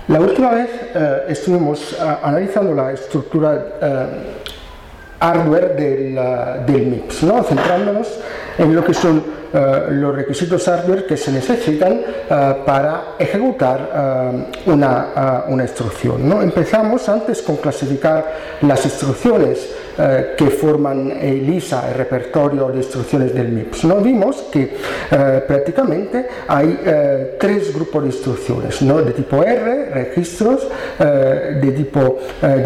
La última vez estuvimos analizando la estructura hardware del MIPS, ¿no? Centrándonos en lo que son los requisitos hardware que se necesitan para ejecutar una instrucción, ¿no? Empezamos antes con clasificar las instrucciones que forman el ISA, el repertorio de instrucciones del MIPS, ¿no? Vimos que prácticamente hay tres grupos de instrucciones, ¿no? De tipo R, registros, de tipo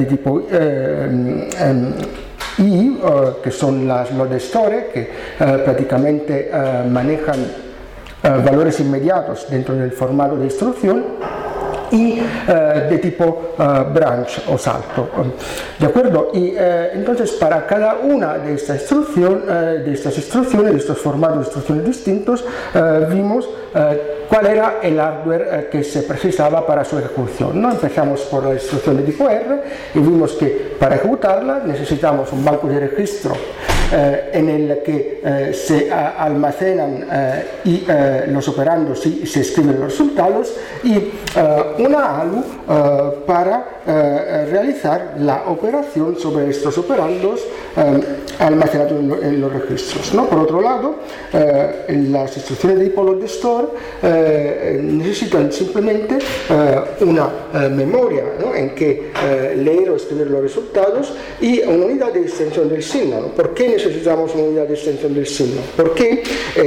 I, que son las load store, que prácticamente manejan valores inmediatos dentro del formato de instrucción, y de tipo branch o salto, ¿de acuerdo? Y entonces para cada una de estas instrucciones, de estos formatos de instrucciones distintos, vimos cuál era el hardware que se precisaba para su ejecución, ¿no? Empezamos por la instrucción de tipo R y vimos que para ejecutarla necesitamos un banco de registro en el que se almacenan y los operandos y se escriben los resultados, y una ALU para realizar la operación sobre estos operandos almacenados en los registros, ¿no? Por otro lado, las instrucciones de tipo load store necesitan simplemente una memoria, ¿no? En que leer o escribir los resultados, y una unidad de extensión del signo, ¿no? ¿Por qué necesitamos una unidad de extensión del signo? Porque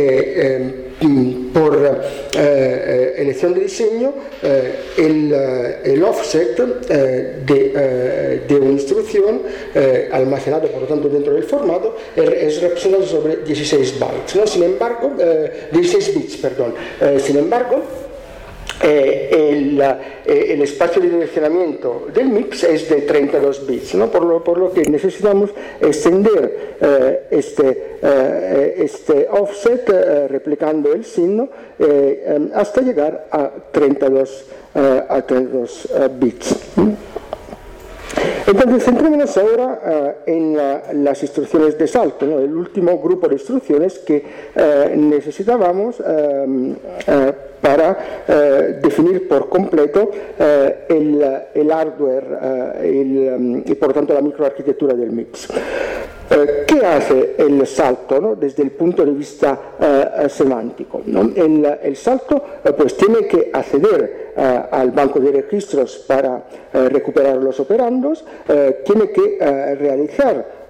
por elección de diseño el offset de una instrucción almacenado por lo tanto dentro del formato es representado sobre 16 bytes, ¿no? Sin embargo, 16 bits, perdón. Sin embargo, el espacio de direccionamiento del MIPS es de 32 bits, ¿no? por lo que necesitamos extender este offset replicando el signo hasta llegar a 32 bits. Entonces, centrémonos ahora en las instrucciones de salto, ¿no? El último grupo de instrucciones que necesitábamos para definir por completo el hardware y por tanto la microarquitectura del MIPS. ¿Qué hace el salto, ¿no? Desde el punto de vista semántico, ¿no? El salto pues tiene que acceder al banco de registros para recuperar los operandos, tiene que realizar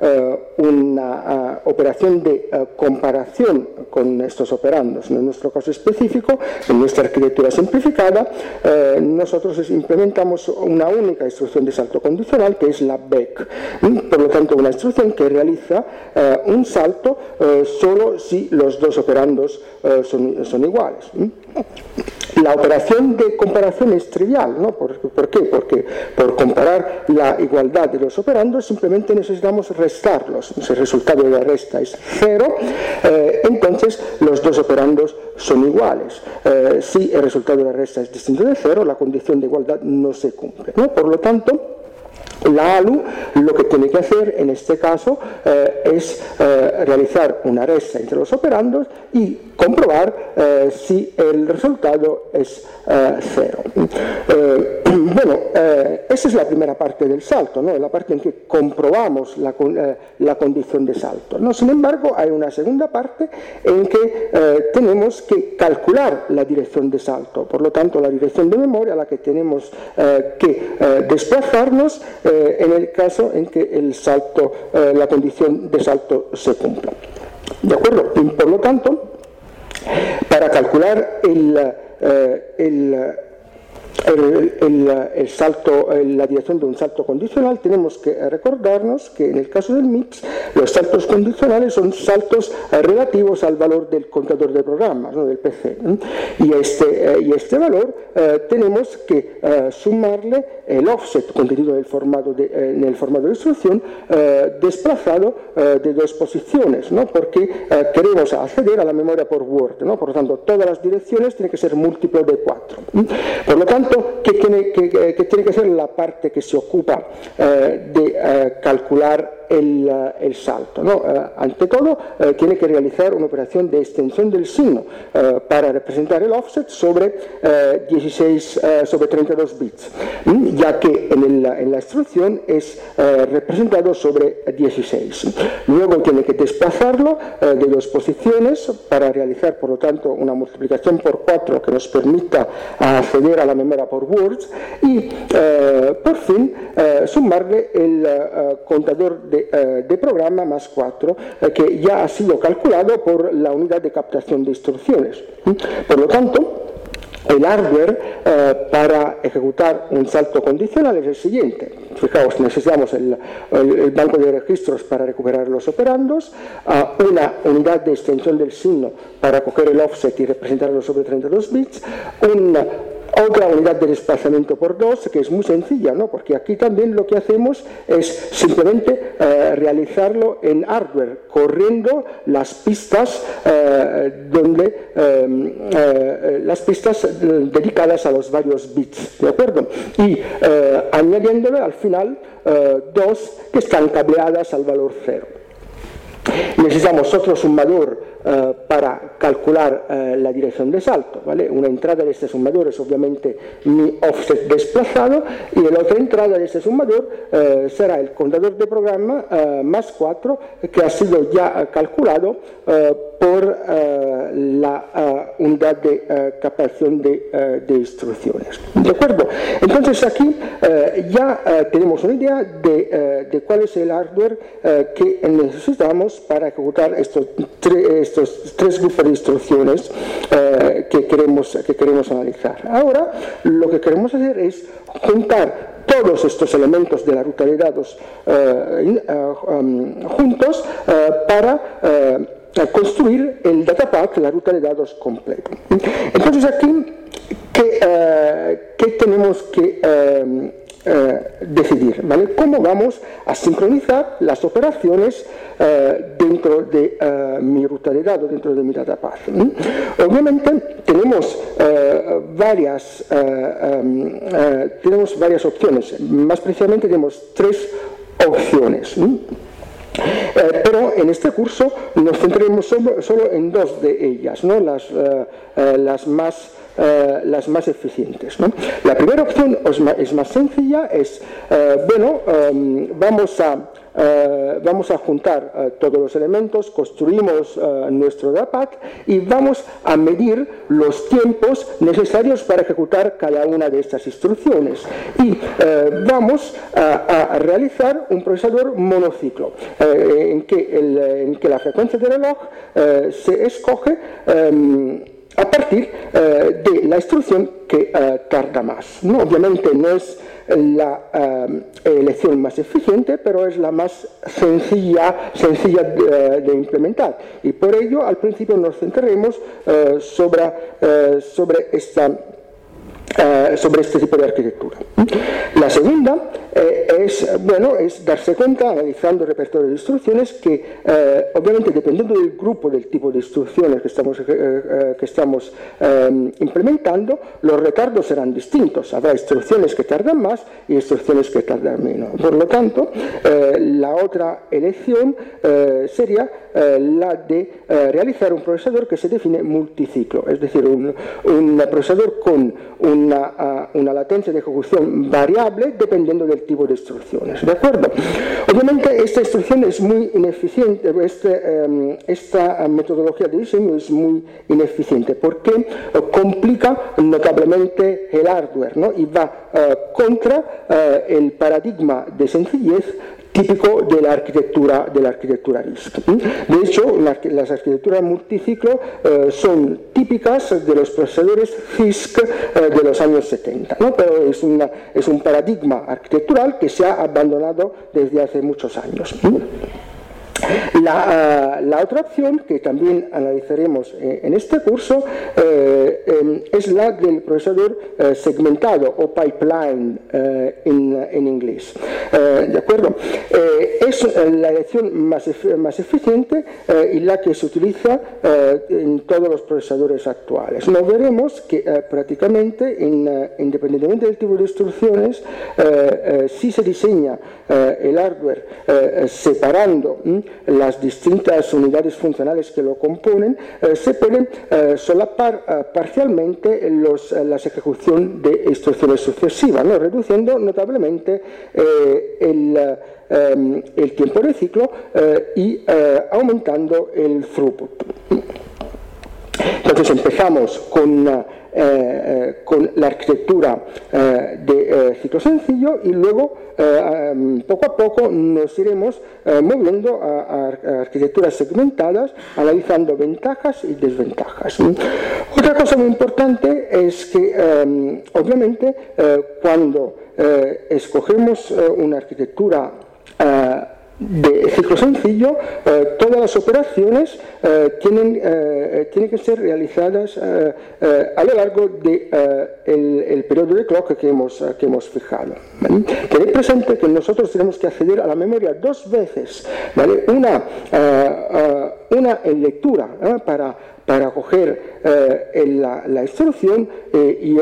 una operación de comparación con estos operandos. En nuestro caso específico, en nuestra arquitectura simplificada, nosotros implementamos una única instrucción de salto condicional, que es la BEC. Por lo tanto, una instrucción que realiza un salto solo si los dos operandos son iguales. La operación de comparación es trivial, ¿no? ¿Por qué? Porque por comparar la igualdad de los operandos simplemente necesitamos restarlos. Si el resultado de la resta es 0, entonces los dos operandos son iguales. Si el resultado de la resta es distinto de 0, la condición de igualdad no se cumple, ¿no? Por lo tanto, la ALU lo que tiene que hacer en este caso es realizar una resta entre los operandos y comprobar si el resultado es 0. Bueno, esa es la primera parte del salto, ¿no? La parte en que comprobamos la condición de salto, ¿no? Sin embargo, hay una segunda parte en que tenemos que calcular la dirección de salto, por lo tanto la dirección de memoria a la que tenemos que desplazarnos en el caso en que la condición de salto se cumpla. ¿De acuerdo? Y por lo tanto, para calcular la dirección de un salto condicional, tenemos que recordarnos que en el caso del MIPS los saltos condicionales son saltos relativos al valor del contador de programas, ¿no? Del PC, y este valor tenemos que sumarle el offset contenido en el formato de instrucción desplazado de dos posiciones, ¿no? Porque queremos acceder a la memoria por Word, ¿no? Por lo tanto, todas las direcciones tienen que ser múltiplo de 4. Por lo tanto, ¿qué tiene que ser la parte que se ocupa de calcular el salto, ¿no? Ante todo, tiene que realizar una operación de extensión del signo para representar el offset sobre 32 bits, ya que en la instrucción es representado sobre 16. Luego tiene que desplazarlo de 2 posiciones para realizar, por lo tanto, una multiplicación por 4 que nos permita acceder a la memoria por words y, por fin, sumarle el contador de programa más 4 que ya ha sido calculado por la unidad de captación de instrucciones. Por lo tanto, el hardware para ejecutar un salto condicional es el siguiente. Fijaos, necesitamos el banco de registros para recuperar los operandos, una unidad de extensión del signo para coger el offset y representarlo sobre 32 bits, otra unidad de desplazamiento por 2, que es muy sencilla, ¿no? Porque aquí también lo que hacemos es simplemente realizarlo en hardware, corriendo las pistas las pistas dedicadas a los varios bits, ¿de acuerdo? Y añadiéndole al final 2 que están cableadas al valor 0. Necesitamos otro sumador para calcular la dirección de salto, ¿vale? Una entrada de este sumador es obviamente mi offset desplazado y la otra entrada de este sumador será el contador de programa más 4 que ha sido ya calculado por la unidad de captación de instrucciones. ¿De acuerdo? Entonces aquí ya tenemos una idea de cuál es el hardware que necesitamos para ejecutar estos tres grupos de instrucciones que queremos analizar. Ahora lo que queremos hacer es juntar todos estos elementos de la ruta de datos juntos para construir el datapath, la ruta de datos completo. Entonces aquí, ¿qué tenemos que decidir? ¿Vale? ¿Cómo vamos a sincronizar las operaciones dentro de mi ruta de datos, dentro de mi datapath? Obviamente tenemos varias opciones, más precisamente tenemos 3 opciones. Pero en este curso nos centraremos solo en 2 de ellas, ¿no? las más eficientes, ¿no? La primera opción es más sencilla, vamos a juntar todos los elementos, construimos nuestro datapath y vamos a medir los tiempos necesarios para ejecutar cada una de estas instrucciones y vamos a realizar un procesador monociclo en que la frecuencia de reloj se escoge a partir de la instrucción que tarda más, ¿no? Obviamente no es la elección más eficiente, pero es la más sencilla de implementar y por ello al principio nos centraremos sobre este tipo de arquitectura. La segunda es darse cuenta, analizando el repertorio de instrucciones, que obviamente dependiendo del grupo, del tipo de instrucciones que estamos implementando, los retardos serán distintos. Habrá instrucciones que tardan más y instrucciones que tardan menos. Por lo tanto, la otra elección sería la de realizar un procesador que se define multiciclo, es decir, un procesador con una latencia de ejecución variable dependiendo del tipo de instrucciones, ¿de acuerdo? Obviamente esta instrucción es muy ineficiente, esta metodología de diseño es muy ineficiente porque complica notablemente el hardware, ¿no? Y va contra el paradigma de sencillez típico de la arquitectura RISC. De hecho, las arquitecturas multiciclo son típicas de los procesadores CISC de los años 70, ¿no? Pero es un paradigma arquitectural que se ha abandonado desde hace muchos años. La otra opción que también analizaremos en este curso es la del procesador segmentado o pipeline en inglés. ¿De acuerdo? Es la elección más eficiente y la que se utiliza en todos los procesadores actuales. Nos veremos que prácticamente, independientemente del tipo de instrucciones, si se diseña el hardware separando las distintas unidades funcionales que lo componen, se pueden solapar parcialmente la ejecución de instrucciones sucesivas, ¿no? Reduciendo notablemente el tiempo de ciclo y aumentando el throughput. Entonces empezamos con la arquitectura de ciclo sencillo y luego poco a poco nos iremos moviendo a arquitecturas segmentadas, analizando ventajas y desventajas. Otra cosa muy importante es que obviamente cuando escogemos una arquitectura de ciclo sencillo, todas las operaciones tienen que ser realizadas a lo largo del periodo de clock que hemos fijado. ¿Vale? Tened presente que nosotros tenemos que acceder a la memoria dos veces, ¿vale? Una en lectura para coger la instrucción y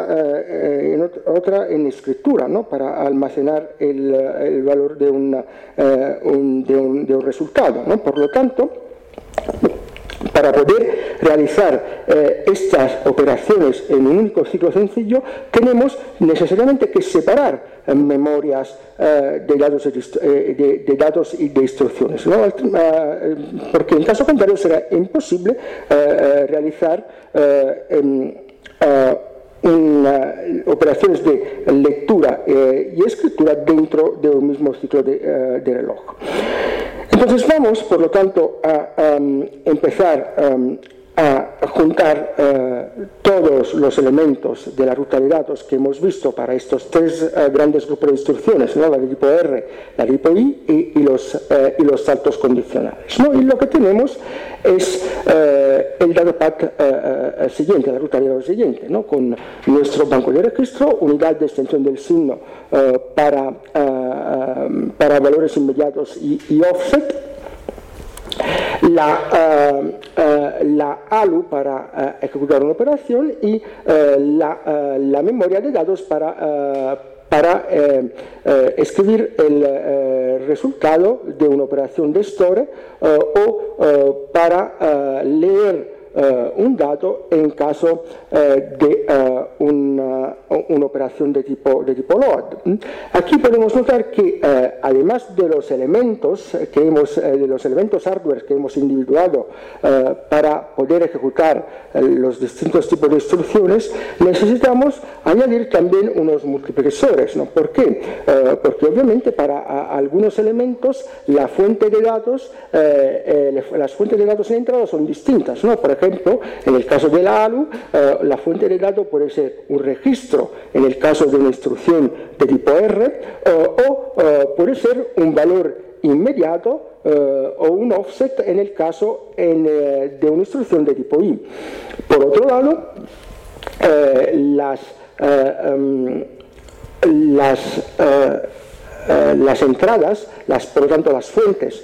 otra en escritura, ¿no? Para almacenar el valor de un resultado, ¿no? Por lo tanto, para poder realizar estas operaciones en un único ciclo sencillo, tenemos necesariamente que separar memorias de datos y de instrucciones, ¿no? Porque en caso contrario será imposible realizar operaciones de lectura y escritura dentro de un mismo ciclo de reloj. Entonces vamos, por lo tanto, a empezar a juntar todos los elementos de la ruta de datos que hemos visto para estos tres grandes grupos de instrucciones, ¿no? La de tipo R, la de tipo I y los saltos condicionales, ¿no? Y lo que tenemos es el datapad siguiente, la ruta de datos siguiente, ¿no? Con nuestro banco de registro, unidad de extensión del signo para valores inmediatos y offset, la ALU para ejecutar una operación y la memoria de datos para escribir el resultado de una operación de store o para leer un dato en caso de una operación de tipo load. Aquí podemos notar que además de los elementos hardware que hemos individuado para poder ejecutar los distintos tipos de instrucciones, necesitamos añadir también unos multiplexores, ¿no? ¿Por qué? Porque obviamente para algunos elementos las fuentes de datos en entrada son distintas, ¿no? Por ejemplo, en el caso de la ALU, la fuente de datos puede ser un registro en el caso de una instrucción de tipo R o puede ser un valor inmediato o un offset en el caso de una instrucción de tipo I. Por otro lado, las entradas, por lo tanto las fuentes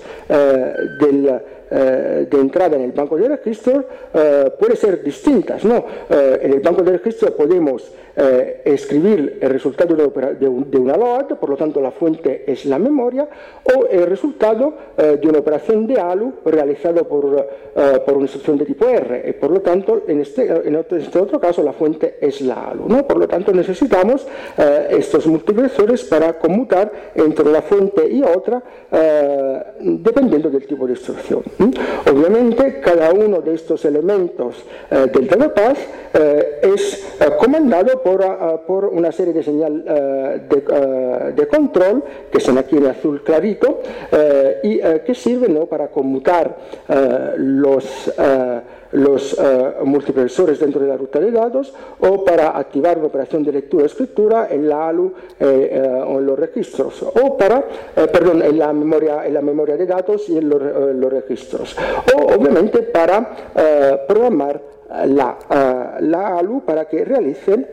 de entrada en el banco de registro pueden ser distintas, ¿no? En el banco de registro podemos escribir el resultado de una load, por lo tanto la fuente es la memoria, o el resultado de una operación de ALU realizado por una instrucción de tipo R, y por lo tanto en este otro caso la fuente es la ALU, ¿no? Por lo tanto necesitamos estos multiplexores para conmutar entre una fuente y otra dependiendo del tipo de instrucción. Obviamente cada uno de estos elementos del datapad es comandado por una serie de señal de control que son aquí en azul clarito y que sirven, ¿no? para conmutar los multiprocesores dentro de la ruta de datos, o para activar una operación de lectura-escritura en la ALU o en los registros, o para, en la memoria de datos y en los registros, o obviamente para programar la ALU para que realice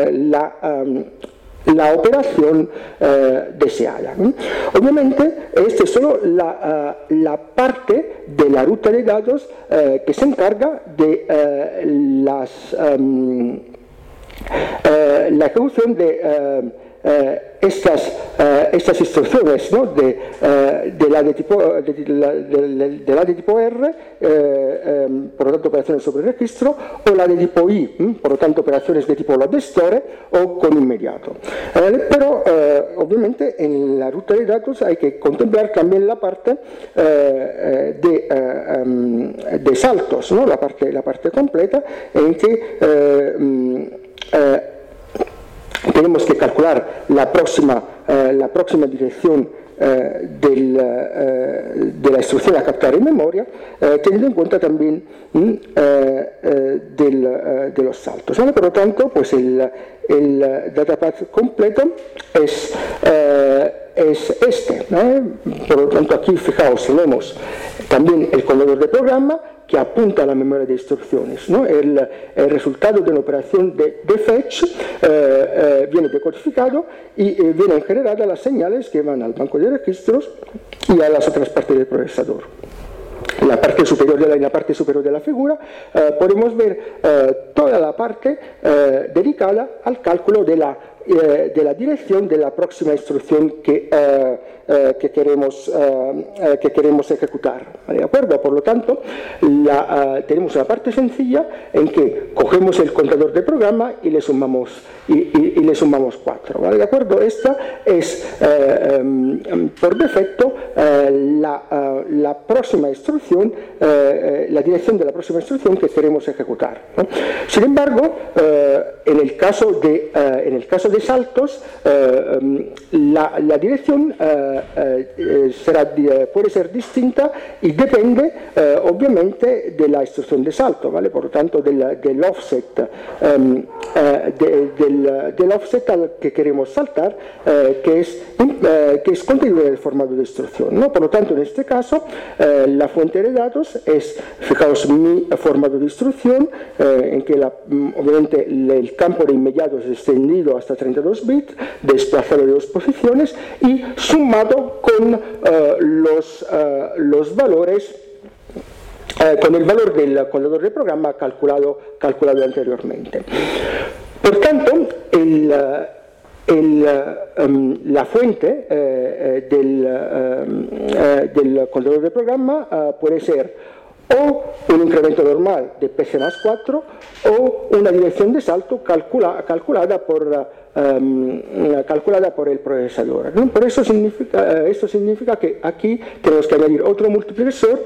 la operación deseada. Obviamente, esta es solo la parte de la ruta de datos que se encarga de la ejecución de estas instrucciones, ¿no? de la de tipo R, por lo tanto operaciones sobre registro, o la de tipo I, por lo tanto operaciones de tipo load store o con inmediato. Pero obviamente en la ruta de datos hay que contemplar también la parte de saltos, ¿no? la parte completa en que tenemos que calcular la próxima dirección de la instrucción a captar en memoria, teniendo en cuenta también de los saltos, ¿vale? Por lo tanto, pues el datapath completo es este, ¿vale? Por lo tanto, aquí fijaos, tenemos también el contenedor de programa que apunta a la memoria de instrucciones, ¿no? El resultado de una operación de fetch viene decodificado y vienen generadas las señales que van al banco de registros y a las otras partes del procesador. En la parte superior de la figura podemos ver toda la parte dedicada al cálculo de la dirección de la próxima instrucción que queremos ejecutar. ¿De acuerdo? Por lo tanto, tenemos una parte sencilla en que cogemos el contador de programa y le sumamos 4. ¿Vale? ¿De acuerdo? Esta es por defecto la próxima instrucción, la dirección de la próxima instrucción que queremos ejecutar, ¿no? Sin embargo, en el caso de saltos, la dirección puede ser distinta y depende obviamente de la instrucción de salto, ¿vale? Por lo tanto del offset del offset al que queremos saltar, que es contenido en el formato de instrucción, ¿no? Por lo tanto, en este caso, la fuente de datos es, fijaos, mi formato de instrucción, en que obviamente el campo de inmediato es extendido hasta 32 bits, desplazado de 2 posiciones y sumado con los valores, con el valor del contador de programa calculado anteriormente. Por tanto, la fuente del contador de programa puede ser o un incremento normal de PC más 4 o una dirección de salto calculada por el procesador, ¿no? Por eso esto significa que aquí tenemos que añadir otro multiplexor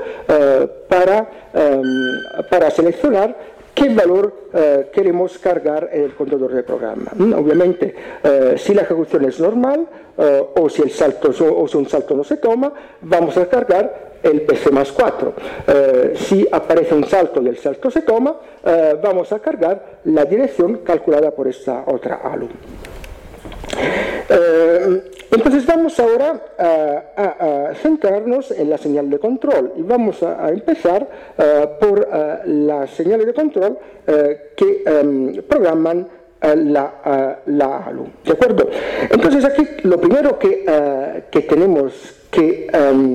para seleccionar qué valor queremos cargar en el contador de programa. Obviamente, si la ejecución es normal o si un salto no se toma, vamos a cargar el PC más 4. Si aparece un salto y el salto se toma, vamos a cargar la dirección calculada por esta otra ALU. Entonces vamos ahora a centrarnos en la señal de control y vamos a empezar por las señales de control que programan la ALU. ¿De acuerdo? Entonces aquí lo primero que tenemos que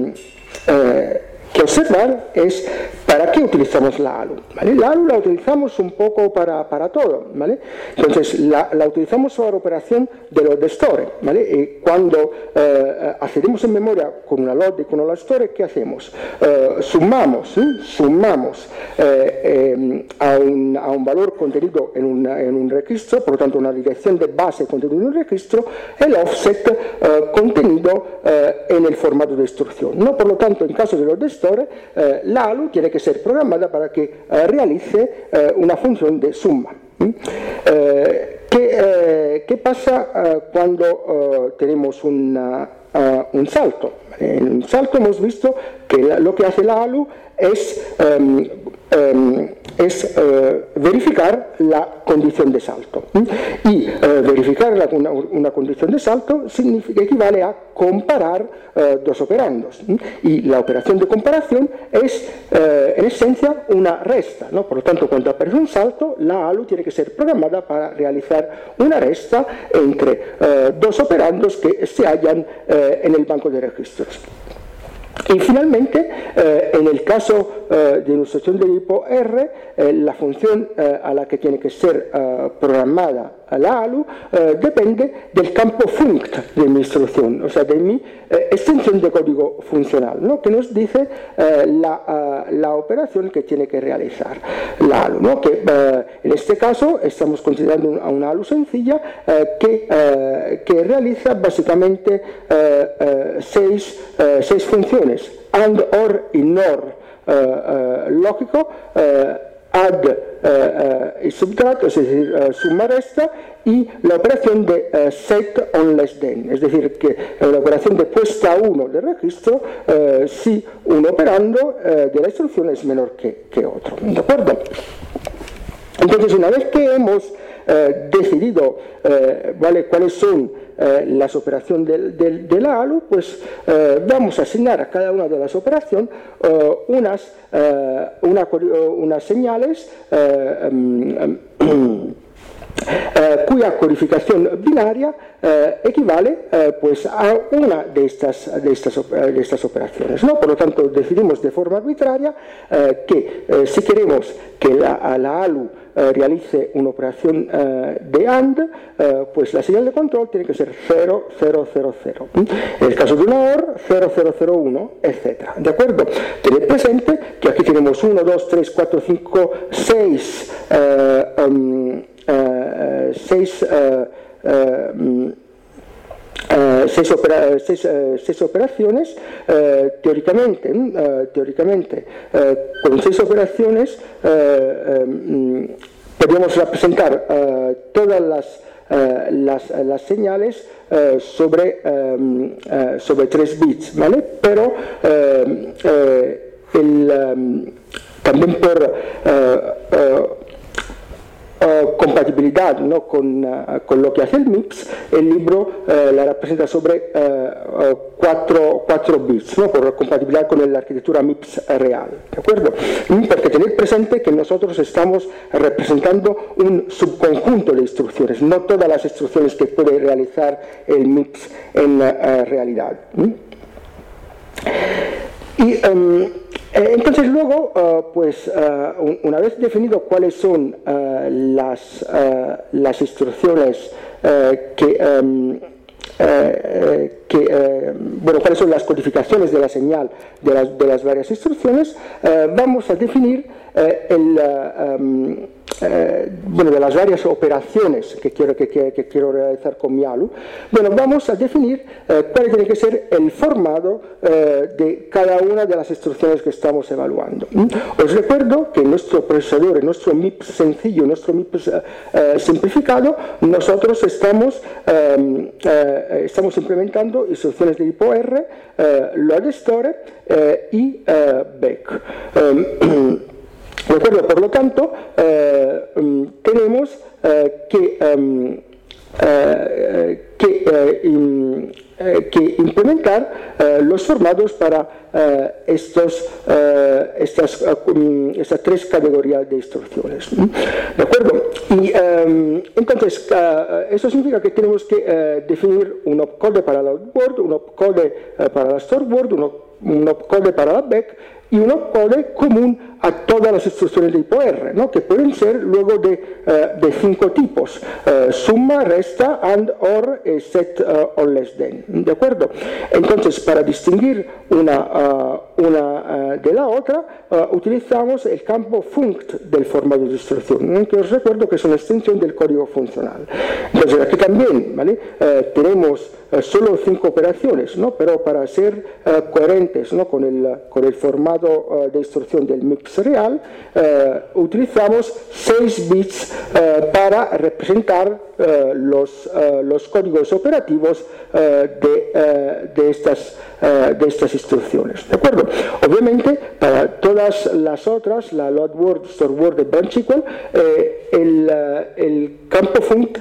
observar es para qué utilizamos la ALU, ¿vale? La ALU la utilizamos un poco para todo, ¿vale? Entonces la utilizamos para operación de load store, ¿vale? Y cuando accedemos en memoria con una load y con una load store, ¿qué hacemos? Sumamos a un valor contenido en un registro, por lo tanto una dirección de base contenida en un registro, el offset contenido en el formato de instrucción, ¿no? Por lo tanto, en caso de load store, la ALU tiene que ser programada para que realice una función de suma. ¿Qué pasa cuando tenemos un salto? En un salto hemos visto que lo que hace la ALU es es verificar la condición de salto. Y verificar una condición de salto equivale a comparar dos operandos. Y la operación de comparación es, en esencia, una resta, ¿no? Por lo tanto, cuando aparece un salto, la ALU tiene que ser programada para realizar una resta entre dos operandos que se hallan en el banco de registros. Y finalmente, en el caso de instrucción de tipo R, la función a la que tiene que ser programada la ALU depende del campo funct de mi instrucción, o sea, de mi extensión de código funcional, ¿no? Que nos dice la operación que tiene que realizar la ALU, ¿no? Que en este caso estamos considerando una ALU sencilla que realiza básicamente seis funciones: AND, OR y NOR lógico, add y subtract, es decir, suma resta, y la operación de set on less than, es decir, que la operación de puesta 1 de registro si un operando de la instrucción es menor que otro. ¿De acuerdo? Entonces, una vez que hemos decidido cuáles son las operaciones de la ALU, pues vamos a asignar a cada una de las operaciones unas señales cuya codificación binaria equivale pues a una de estas operaciones, ¿no? Por lo tanto, decidimos de forma arbitraria que si queremos que la ALU realice una operación de AND, pues la señal de control tiene que ser 0, 0, 0, 0. En el caso de una OR, 0, 0, 0, 1, etc. ¿De acuerdo? Tened presente que aquí tenemos 1, 2, 3, 4, 5, 6 seis operaciones. Teóricamente, con 6 operaciones podemos representar todas las señales sobre 3 bits, ¿vale? Pero también por compatibilidad, ¿no? con lo que hace el MIPS, el libro la representa sobre 4 bits, ¿no? Por compatibilidad con la arquitectura MIPS real, ¿de acuerdo? Porque tened presente que nosotros estamos representando un subconjunto de instrucciones, no todas las instrucciones que puede realizar el MIPS en realidad. Y entonces luego, pues una vez definido cuáles son las instrucciones cuáles son las codificaciones de la señal de las varias instrucciones, vamos a definir de las varias operaciones que quiero realizar con mi ALU. Bueno, vamos a definir cuál tiene que ser el formato de cada una de las instrucciones que estamos evaluando. Os recuerdo que en nuestro procesador, en nuestro MIPS sencillo, en nuestro MIPS simplificado, nosotros estamos implementando instrucciones de tipo R, load store y back. ¿De acuerdo? Por lo tanto, tenemos que implementar los formatos para estas 3 categorías de instrucciones. ¿De acuerdo? Y entonces, eso significa que tenemos que definir un opcode para la outward, un opcode para la storeward, un opcode para la back, y un opcode común a todas las instrucciones de tipo R, ¿no? Que pueden ser luego de 5 tipos: suma, resta, AND, OR, set on less than. ¿De acuerdo? Entonces, para distinguir una de la otra, utilizamos el campo funct del formato de instrucción, que os recuerdo que es una extensión del código funcional. Entonces, aquí también, ¿vale? Tenemos solo 5 operaciones, ¿no? Pero para ser coherentes, ¿no? con el formato de instrucción del MIPS bits real, utilizamos 6 bits para representar los códigos operativos de estas instrucciones, ¿de acuerdo? Obviamente, para todas las otras, la load word, store word, branch equal, el campo func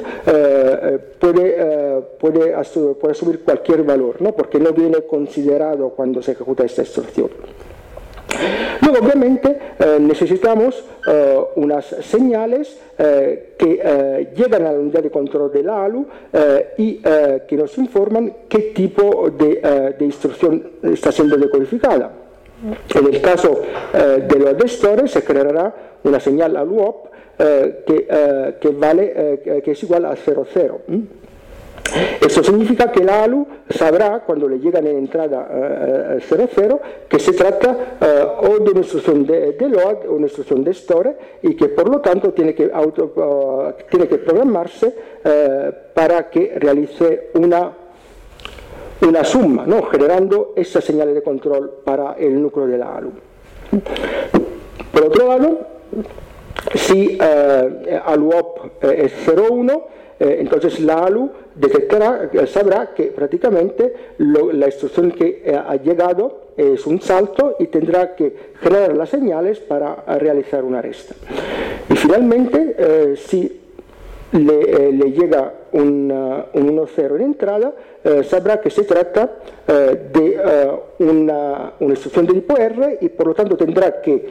puede asumir cualquier valor, ¿no? Porque no viene considerado cuando se ejecuta esta instrucción. Luego, obviamente, necesitamos unas señales que llegan a la unidad de control del ALU y que nos informan qué tipo de instrucción está siendo decodificada. En el caso de los de store se creará una señal ALUOP que es igual a 00. Eso significa que el ALU sabrá, cuando le llegan en entrada 00, que se trata o de una instrucción de load o una instrucción de store, y que por lo tanto tiene que programarse para que realice una suma, ¿no? Generando esas señales de control para el núcleo de la ALU. Por otro lado, si ALUOP es 0,1, entonces la ALU sabrá que prácticamente la instrucción que ha llegado es un salto y tendrá que generar las señales para realizar una resta. Y finalmente, si le llega un 1,0 en entrada, sabrá que se trata de una instrucción de tipo R, y por lo tanto tendrá que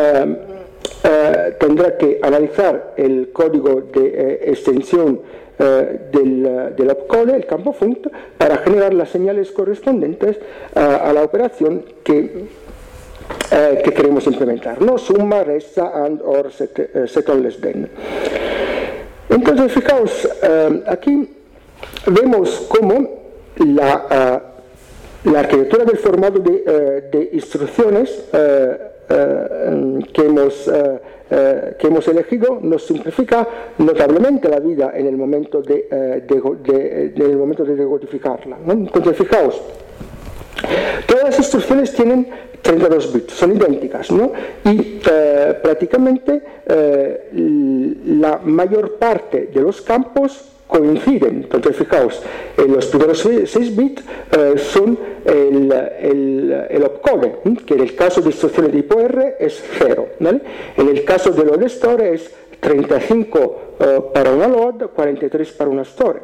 analizar el código de extensión del opcode, el campo func, para generar las señales correspondientes a la operación que queremos implementar, ¿no? Suma, resta, and, or, set on, less than. Entonces, fijaos, aquí vemos cómo la arquitectura del formato de instrucciones que hemos elegido nos simplifica notablemente la vida en el momento de decodificarla, ¿no? Entonces, fijaos, todas las instrucciones tienen 32 bits, son idénticas, ¿no? Y prácticamente la mayor parte de los campos coinciden. Entonces, fijaos, los primeros 6 bits son el opcode, que en el caso de instrucciones de tipo R es 0, ¿vale? En el caso de load store es 35 para una load, 43 para una store.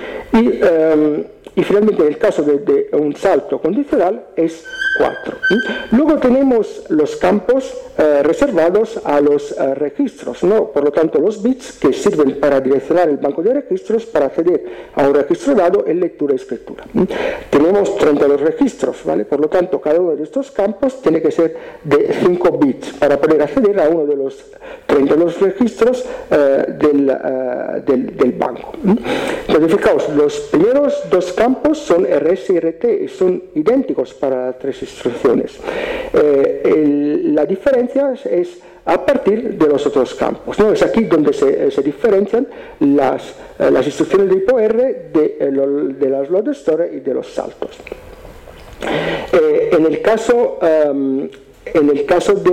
Y finalmente, en el caso de un salto condicional, es 4. Luego tenemos los campos reservados a los registros, ¿no? Por lo tanto, los bits que sirven para direccionar el banco de registros para acceder a un registro dado en lectura y escritura. Tenemos 32 registros, ¿vale? Por lo tanto, cada uno de estos campos tiene que ser de 5 bits para poder acceder a uno de los 32 registros del banco. Entonces, fijaos, los primeros dos campos son RS y RT y son idénticos para las tres instrucciones. La diferencia es a partir de los otros campos, ¿no? Es aquí donde se diferencian las instrucciones de tipo R de las load store y de los saltos. En el caso de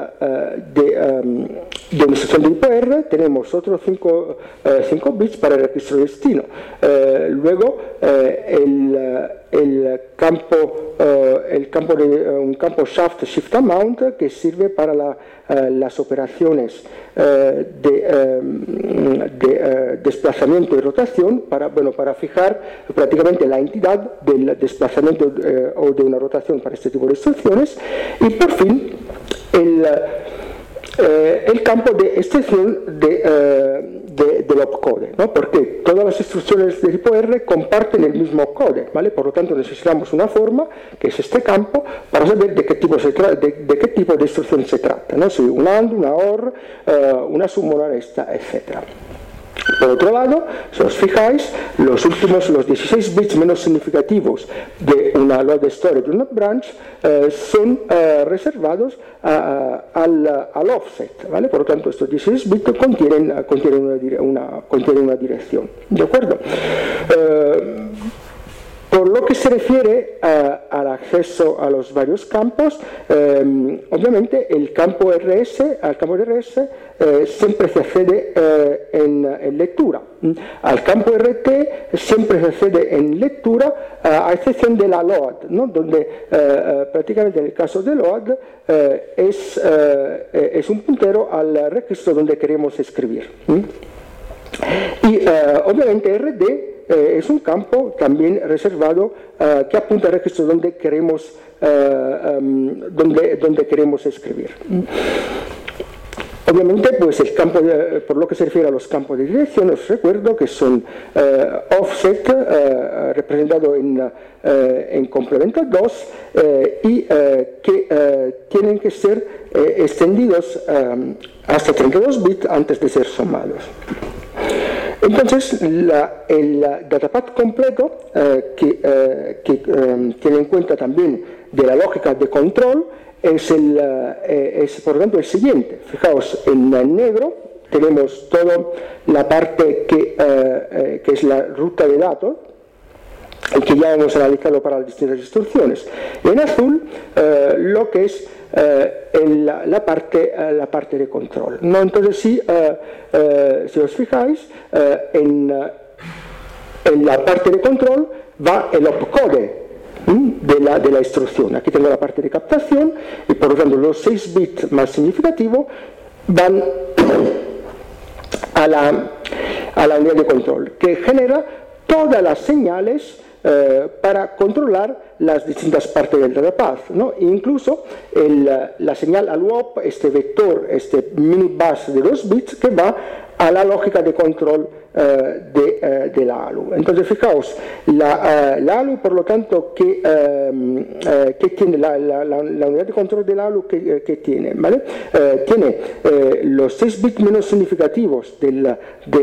una instrucción de tipo R tenemos otros 5 bits para el registro de destino. Luego un campo shaft shift amount que sirve para las operaciones de desplazamiento y rotación para fijar prácticamente la entidad del desplazamiento o de una rotación para este tipo de instrucciones. Y por fin el campo de extensión del opcode, ¿no? Porque todas las instrucciones de tipo R comparten el mismo opcode, ¿vale? Por lo tanto, necesitamos una forma, que es este campo, para saber de qué tipo de instrucción se trata, ¿no? Si un AND, una OR, una suma, una resta, etc. Por otro lado, si os fijáis, los 16 bits menos significativos de una load store y de una branch son reservados al offset, ¿vale? Por lo tanto, estos 16 bits contienen una dirección, ¿de acuerdo? Por lo que se refiere al acceso a los varios campos, obviamente al campo RS siempre se accede en lectura. Al campo RT siempre se accede en lectura, a excepción de la load, ¿no? Donde prácticamente en el caso de load es un puntero al registro donde queremos escribir. Y obviamente RD es un campo también reservado que apunta al registro donde queremos escribir. Obviamente, pues el campo, por lo que se refiere a los campos de dirección, os recuerdo que son offset, representado en complemento 2, y que tienen que ser extendidos hasta 32 bits antes de ser sumados. Entonces, el datapath completo, que tiene en cuenta también de la lógica de control, es por ejemplo el siguiente. Fijaos, en negro tenemos toda la parte que es la ruta de datos, y que ya hemos analizado para las distintas instrucciones. En azul, lo que es la parte de control, ¿no? Entonces, si os fijáis, en la parte de control va el opcode de la instrucción. Aquí tengo la parte de captación y por lo tanto los 6 bits más significativos van a la unidad de control, que genera todas las señales para controlar las distintas partes del datapath, ¿no? Incluso la señal ALUOP, este vector, este minibus de 2 bits que va a la lógica de control de la ALU. Entonces, fijaos, la ALU, por lo tanto, que tiene la unidad de control de la ALU que tiene, ¿vale? Tiene los 6 bits menos significativos del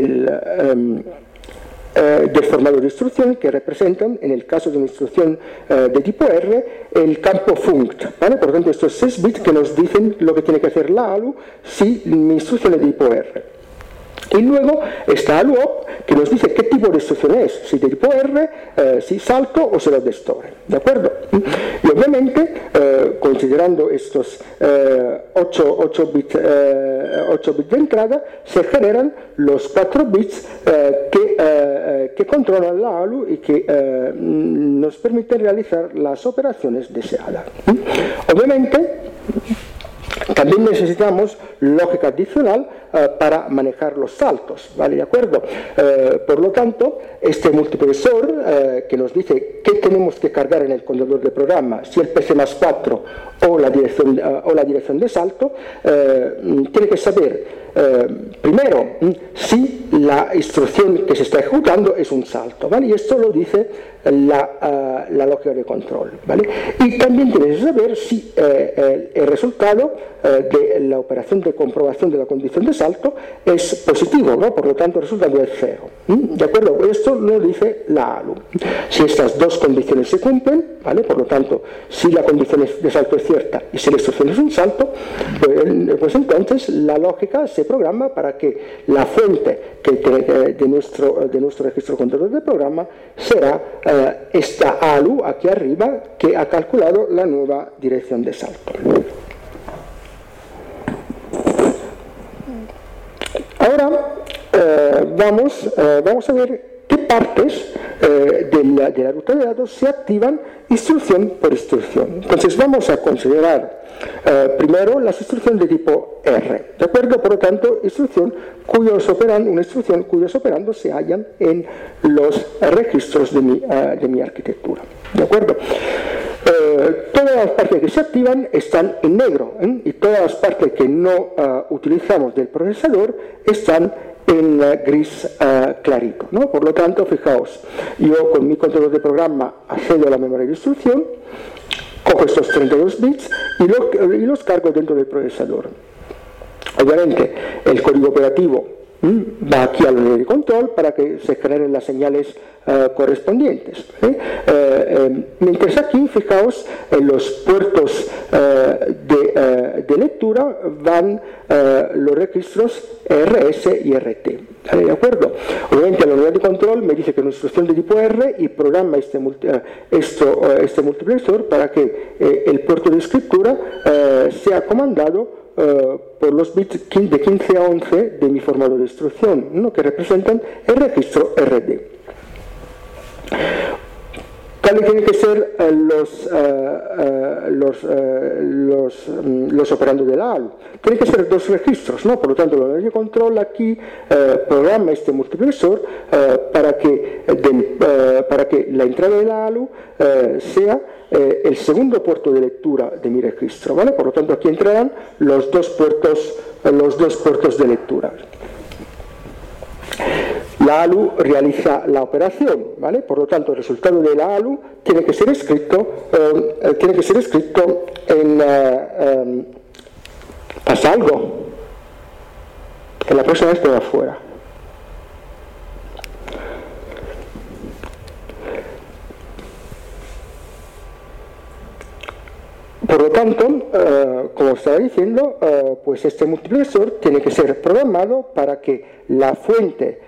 formato de instrucción, que representan, en el caso de una instrucción de tipo R, el campo funct, ¿vale? Por lo tanto, estos 6 bits que nos dicen lo que tiene que hacer la ALU si mi instrucción es de tipo R. Y luego está ALUOP, que nos dice qué tipo de instrucción es, si de tipo R, si salto o se lo de store, ¿de acuerdo? Y obviamente, considerando estos 8 bits de entrada, se generan los 4 bits que controlan la ALU y que nos permiten realizar las operaciones deseadas. Obviamente, también necesitamos lógica adicional para manejar los saltos, ¿vale? ¿De acuerdo? Por lo tanto, este multiprocesor que nos dice qué tenemos que cargar en el contenedor de programa, si el PC+4 o la dirección de salto, tiene que saber primero si la instrucción que se está ejecutando es un salto, ¿vale? Y esto lo dice la lógica de control, ¿vale? Y también tiene que saber si el resultado de la operación de comprobación de la condición de salto es positivo, ¿no? Por lo tanto el resultado es 0, ¿de acuerdo? Esto lo dice la ALU. Si estas dos condiciones se cumplen, ¿vale? Por lo tanto, si la condición de salto es cierta y si la instrucción es un salto, pues entonces la lógica se programa para que la fuente de nuestro registro contenedor de programa será esta ALU aquí arriba, que ha calculado la nueva dirección de salto. Ahora vamos a ver qué partes de la ruta de datos se activan instrucción por instrucción. Entonces vamos a considerar primero las instrucciones de tipo R, ¿de acuerdo? Por lo tanto, una instrucción cuyos operandos se hallan en los registros de mi arquitectura, ¿de acuerdo? Todas las partes que se activan están en negro, y todas las partes que no utilizamos del procesador están en gris clarito, ¿no? Por lo tanto, fijaos, yo con mi contenedor de programa accedo a la memoria de instrucción, cojo estos 32 bits y los cargo dentro del procesador. Obviamente, el código operativo va aquí a la unidad de control para que se generen las señales correspondientes. Mientras aquí, fijaos, en los puertos de lectura van los registros RS y RT. ¿De acuerdo? Obviamente la unidad de control me dice que es una instrucción de tipo R y programa este multiplexor para que el puerto de escritura sea comandado por los bits de 15 a 11 de mi formato de instrucción, ¿no?, que representan el registro RD. ¿Cuáles tienen que ser los operandos de la ALU? Tienen que ser dos registros, ¿no? Por lo tanto, la unidad de control aquí programa este multiplexor para que la entrada de la ALU sea el segundo puerto de lectura de mi registro, ¿vale? Por lo tanto, aquí entrarán los dos puertos de lectura. La ALU realiza la operación, ¿vale? Por lo tanto, el resultado de la ALU tiene que ser escrito en pasa algo, que la próxima vez queda afuera. Por lo tanto, como estaba diciendo, pues este multiplexor tiene que ser programado para que la fuente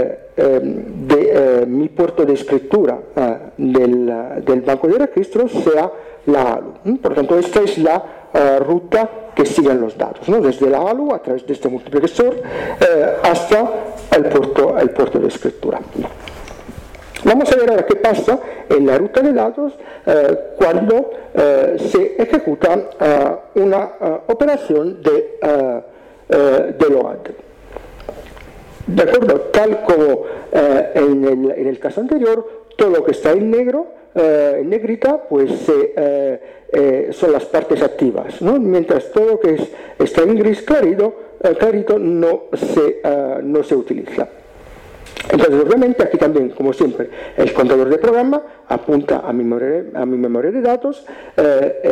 de mi puerto de escritura del banco de registros sea la ALU. Por lo tanto, esta es la ruta que siguen los datos, ¿no? Desde la ALU a través de este multiplexor hasta el puerto de escritura. Vamos a ver ahora qué pasa en la ruta de datos cuando se ejecuta una operación de load. De acuerdo, tal como en el caso anterior, todo lo que está en negro, en negrita, pues son las partes activas, ¿no? Mientras todo lo que está en gris clarito no se utiliza. Entonces, obviamente, aquí también, como siempre, el contador de programa apunta a mi memoria de datos, a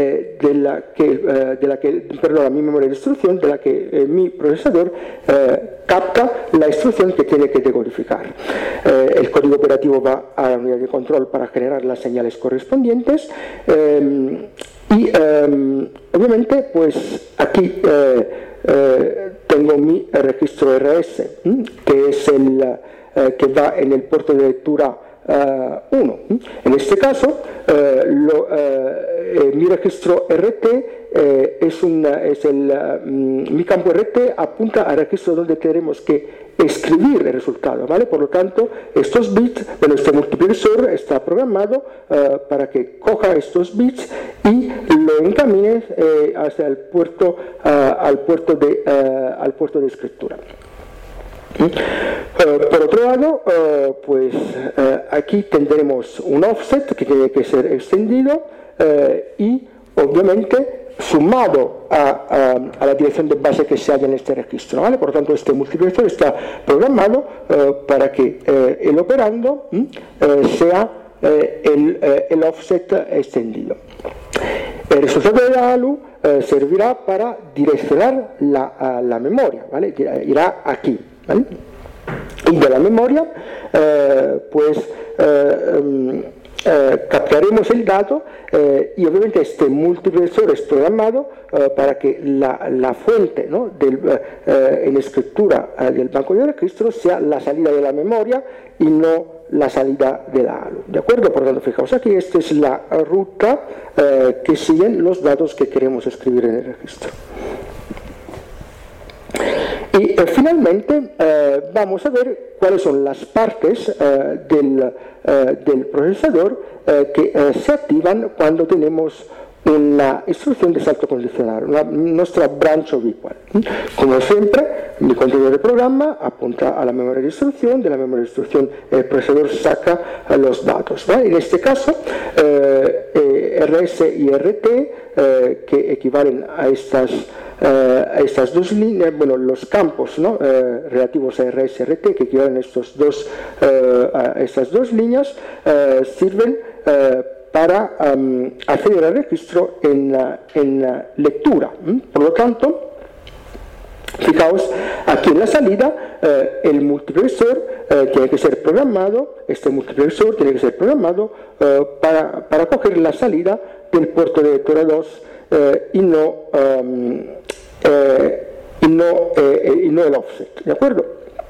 mi memoria de instrucción, de la que mi procesador capta la instrucción que tiene que decodificar. El código operativo va a la unidad de control para generar las señales correspondientes y, obviamente, pues aquí tengo mi registro RS, que es que va en el puerto de lectura 1. En este caso, mi registro RT mi campo RT apunta al registro donde tenemos que escribir el resultado, ¿vale? Por lo tanto, estos bits, este multiplexor está programado para que coja estos bits y lo encamine hacia el puerto, al puerto de escritura. Por otro lado, pues aquí tendremos un offset que tiene que ser extendido y obviamente sumado a la dirección de base que se halla en este registro, ¿vale? Por lo tanto, este multiplexor está programado para que el operando sea el offset extendido. El resultado de la ALU servirá para direccionar la memoria, ¿vale? Irá aquí, ¿vale? Y de la memoria, captaremos el dato y obviamente este multiplexor es programado para que la fuente, ¿no?, en escritura del banco de registros sea la salida de la memoria y no la salida de la ALU. ¿De acuerdo? Por lo tanto, fijaos aquí, esta es la ruta que siguen los datos que queremos escribir en el registro. Y finalmente vamos a ver cuáles son las partes del procesador que se activan cuando tenemos una instrucción de salto condicional, nuestra branch of equal. Como siempre, mi contador de programa apunta a la memoria de instrucción, de la memoria de instrucción el procesador saca los datos, ¿vale? En este caso, RS y RT, que equivalen a estas dos líneas, bueno, los campos, ¿no?, relativos a RS y RT, que equivalen a estas dos líneas, sirven para acceder al registro en lectura. Por lo tanto, Fijaos, aquí en la salida el multiplexor tiene que ser programado, este multiplexor tiene que ser programado para coger la salida del puerto de lectura 2 y no el offset, ¿de acuerdo?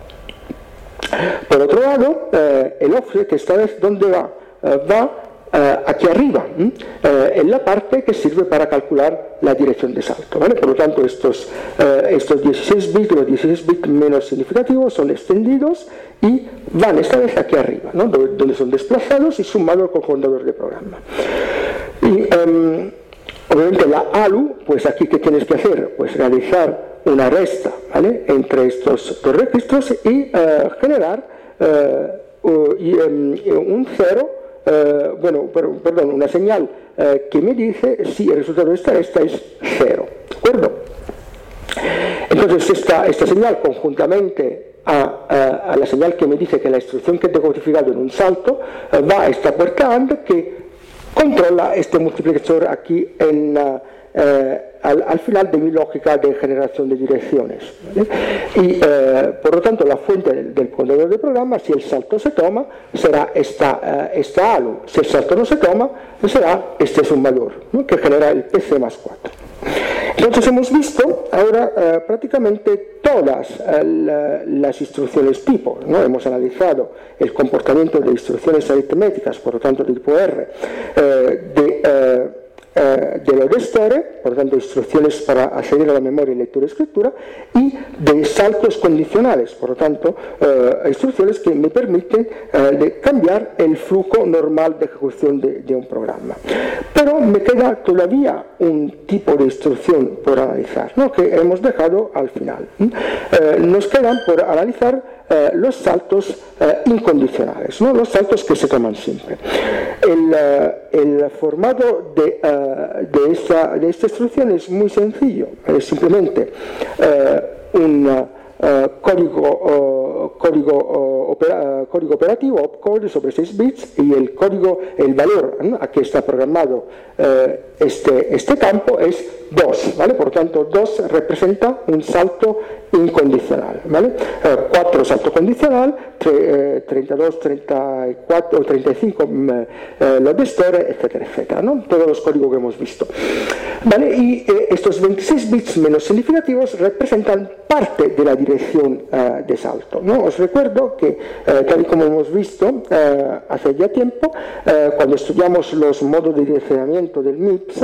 Por otro lado, el offset esta vez, ¿dónde va? Va aquí arriba, en la parte que sirve para calcular la dirección de salto, ¿vale? Por lo tanto, estos 16 bits, los 16 bits menos significativos, son extendidos y van esta vez aquí arriba, ¿no? Donde son desplazados y sumados con contador de programa. Y obviamente la ALU, pues aquí ¿qué tienes que hacer? Pues realizar una resta, ¿vale?, entre estos dos registros y generar un cero. Perdón, una señal que me dice si el resultado de esta resta es 0, ¿de acuerdo? Entonces esta señal, conjuntamente a la señal que me dice que la instrucción que tengo codificado en un salto, va a esta puerta AND que controla este multiplexor aquí al final de mi lógica de generación de direcciones, ¿vale? Y por lo tanto la fuente del contador de programa, si el salto se toma, será esta ALU. Si el salto no se toma, será este sumador, ¿no?, que genera el PC más 4. Entonces hemos visto ahora prácticamente todas las instrucciones tipo, ¿no? Hemos analizado el comportamiento de instrucciones aritméticas, por lo tanto de tipo R, de lo de store, por lo tanto instrucciones para acceder a la memoria, lectura y escritura, y de saltos condicionales, por lo tanto instrucciones que me permiten de cambiar el flujo normal de ejecución de un programa. Pero me queda todavía un tipo de instrucción por analizar, ¿no?, que hemos dejado al final. Nos quedan por analizar los saltos incondicionales, ¿no?, los saltos que se toman siempre. El formato de esta instrucción es muy sencillo, es simplemente un código operativo, opcode, sobre 6 bits, y el valor, ¿no?, a que está programado este campo es 2, ¿vale? Por lo tanto, 2 representa un salto incondicional, ¿vale? 4 salto condicional, 32, 34, 35 los de store, etcétera, etcétera, ¿no? Todos los códigos que hemos visto, ¿vale? Y estos 26 bits menos significativos representan parte de la dirección de salto, ¿no? Os recuerdo que, tal y como hemos visto hace ya tiempo, cuando estudiamos los modos de direccionamiento del MIPS,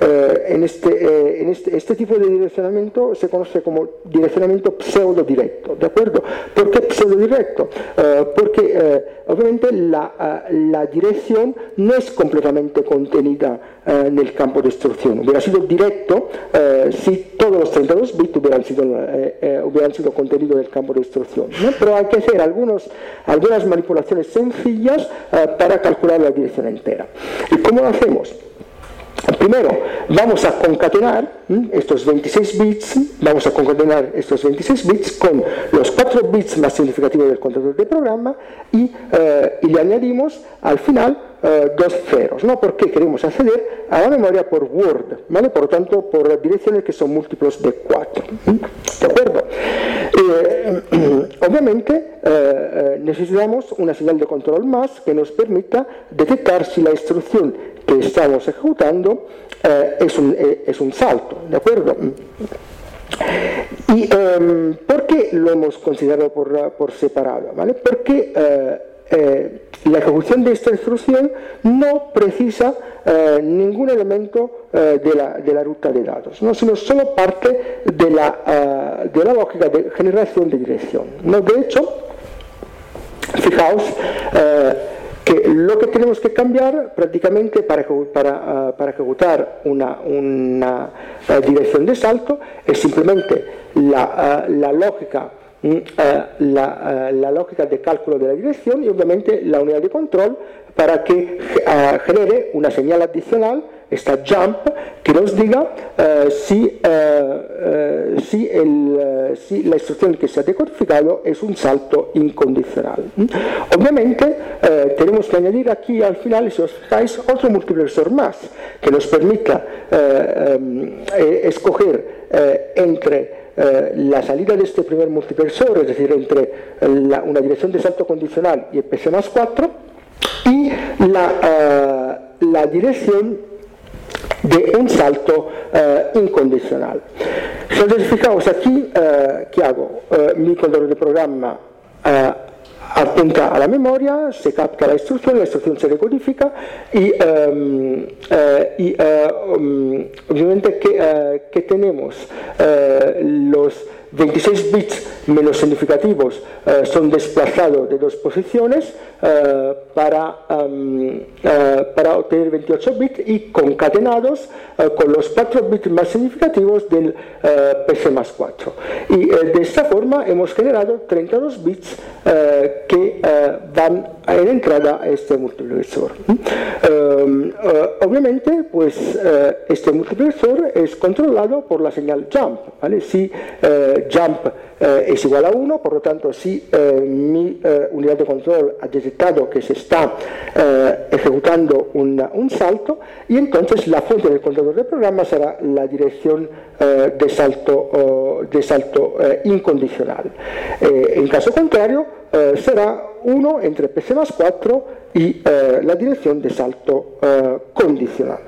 este tipo de direccionamiento se conoce como direccionamiento pseudo directo, ¿de acuerdo? ¿Por qué pseudo directo? Porque obviamente la dirección no es completamente contenida en el campo de instrucción. Hubiera sido directo si todos los 32 bits hubieran sido contenidos en el campo de instrucción, ¿no? Pero hay que hacer algunas manipulaciones sencillas para calcular la dirección entera. ¿Y cómo lo hacemos? Primero, vamos a concatenar estos 26 bits con los 4 bits más significativos del contador de programa y le añadimos al final 2 ceros, ¿no? Porque queremos acceder a la memoria por word, ¿vale? Por lo tanto, por direcciones que son múltiplos de 4. ¿De acuerdo? Obviamente necesitamos una señal de control más que nos permita detectar si la instrucción que estamos ejecutando es un salto, ¿de acuerdo? ¿Y por qué lo hemos considerado por separado? ¿Vale? Porque la ejecución de esta instrucción no precisa ningún elemento de la ruta de datos, ¿no?, sino solo parte de la lógica de generación de dirección, ¿no? De hecho, fijaos que lo que tenemos que cambiar prácticamente para ejecutar una dirección de salto es simplemente la lógica de cálculo de la dirección y obviamente la unidad de control para que genere una señal adicional, esta jump, que nos diga si la instrucción que se ha decodificado es un salto incondicional. Obviamente tenemos que añadir aquí al final, si os fijáis, otro multiplexor más que nos permita escoger entre la salida de este primer multiplexor, es decir, entre una dirección de salto condicional y el PC+4, y la dirección de un salto incondicional. Entonces, fijaos aquí, ¿qué hago? Mi contador de programa apunta a la memoria, se capta la instrucción se decodifica y obviamente que tenemos los 26 bits menos significativos son desplazados de 2 posiciones para obtener 28 bits y concatenados con los 4 bits más significativos del PC+4. Y de esta forma hemos generado 32 bits que van en entrada a este multiplexor. Obviamente, pues este multiplexor es controlado por la señal jump, ¿vale? Si jump es igual a 1, por lo tanto, si mi unidad de control ha detectado que se está ejecutando un salto, y entonces la fuente del contador de programa será la dirección de salto incondicional. En caso contrario, será 1 entre PC+4 y la dirección de salto condicional.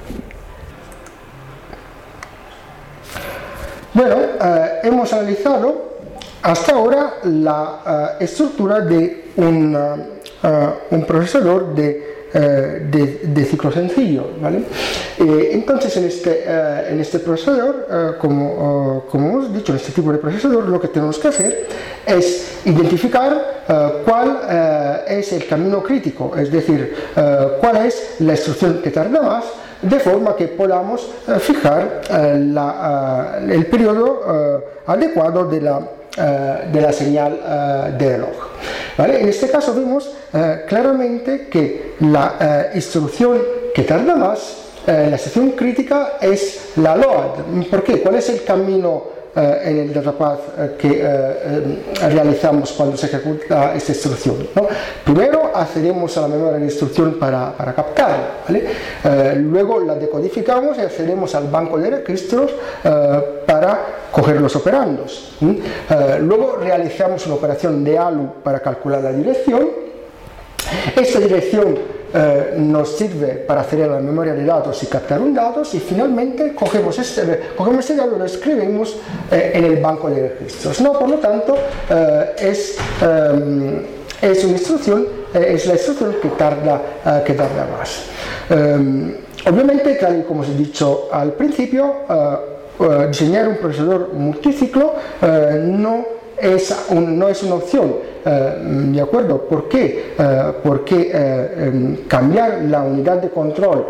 Bueno, hemos analizado hasta ahora la estructura de un procesador de ciclo sencillo, ¿vale? Entonces en este procesador, como hemos dicho, en este tipo de procesador, lo que tenemos que hacer es identificar cuál es el camino crítico, es decir, cuál es la instrucción que tarda más, de forma que podamos fijar el periodo adecuado de la señal de reloj. ¿Vale? En este caso vemos claramente que la instrucción que tarda más, la instrucción crítica, es la load. ¿Por qué? ¿Cuál es el camino en el datapath que realizamos cuando se ejecuta esta instrucción, ¿no? Primero accedemos a la memoria de instrucción para captarla, ¿vale? Luego la decodificamos y accedemos al banco de registros para coger los operandos. Luego realizamos una operación de ALU para calcular la dirección. Esta dirección nos sirve para acceder a la memoria de datos y captar un dato, y finalmente cogemos este dato y lo escribimos en el banco de registros, ¿no? Por lo tanto, es la instrucción que tarda más. Obviamente, tal y como os he dicho al principio, diseñar un procesador multiciclo no es una opción, ¿de acuerdo? ¿Por qué? Porque cambiar la unidad de control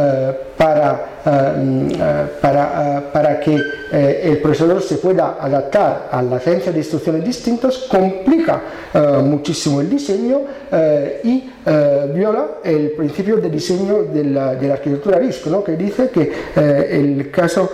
para que el procesador se pueda adaptar a la latencia de instrucciones distintas complica muchísimo el diseño y viola el principio de diseño de la arquitectura RISC, ¿no? Que dice que el caso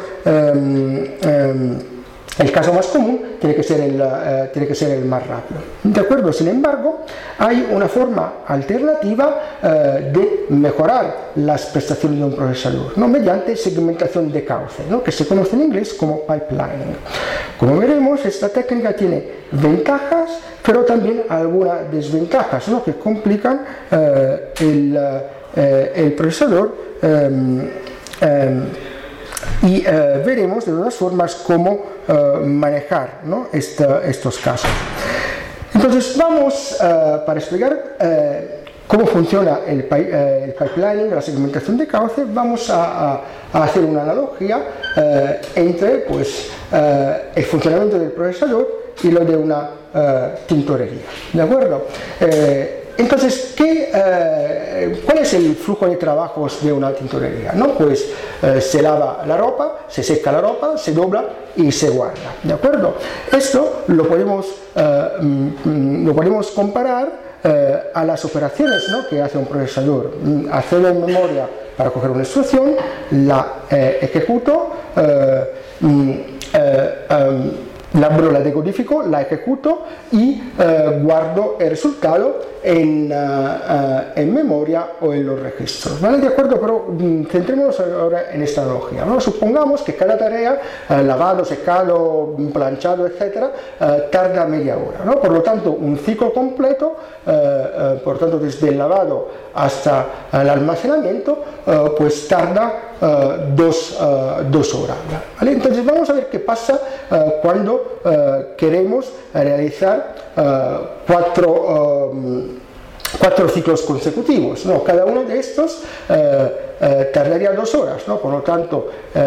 más común tiene que ser el más rápido. ¿De acuerdo? Sin embargo, hay una forma alternativa de mejorar las prestaciones de un procesador, ¿no? Mediante segmentación de cauce, ¿no? Que se conoce en inglés como pipelining. Como veremos, esta técnica tiene ventajas, pero también algunas desventajas, ¿no? Que complican el procesador. Y veremos de todas formas cómo manejar, ¿no? estos casos. Entonces vamos, para explicar cómo funciona el pipelining, la segmentación de cauce, vamos a hacer una analogía entre el funcionamiento del procesador y lo de una tintorería. ¿De acuerdo? Entonces, ¿cuál es el flujo de trabajos de una tintorería? ¿No? Pues se lava la ropa, se seca la ropa, se dobla y se guarda. ¿De acuerdo? Esto lo podemos comparar a las operaciones, ¿no? Que hace un procesador. Accedo en memoria para coger una instrucción, la ejecuto, la decodifico, la ejecuto y guardo el resultado en memoria o en los registros, ¿vale? De acuerdo, pero centrémonos ahora en esta analogía, ¿no? Supongamos que cada tarea, lavado, secado, planchado, etcétera, tarda media hora, ¿no? Por lo tanto, un ciclo completo, por tanto, desde el lavado hasta el almacenamiento, pues tarda 2 horas, ¿vale? Entonces vamos a ver qué pasa cuando queremos realizar 4 ciclos consecutivos, ¿no? Cada uno de estos tardaría 2 horas, ¿no? Por lo tanto,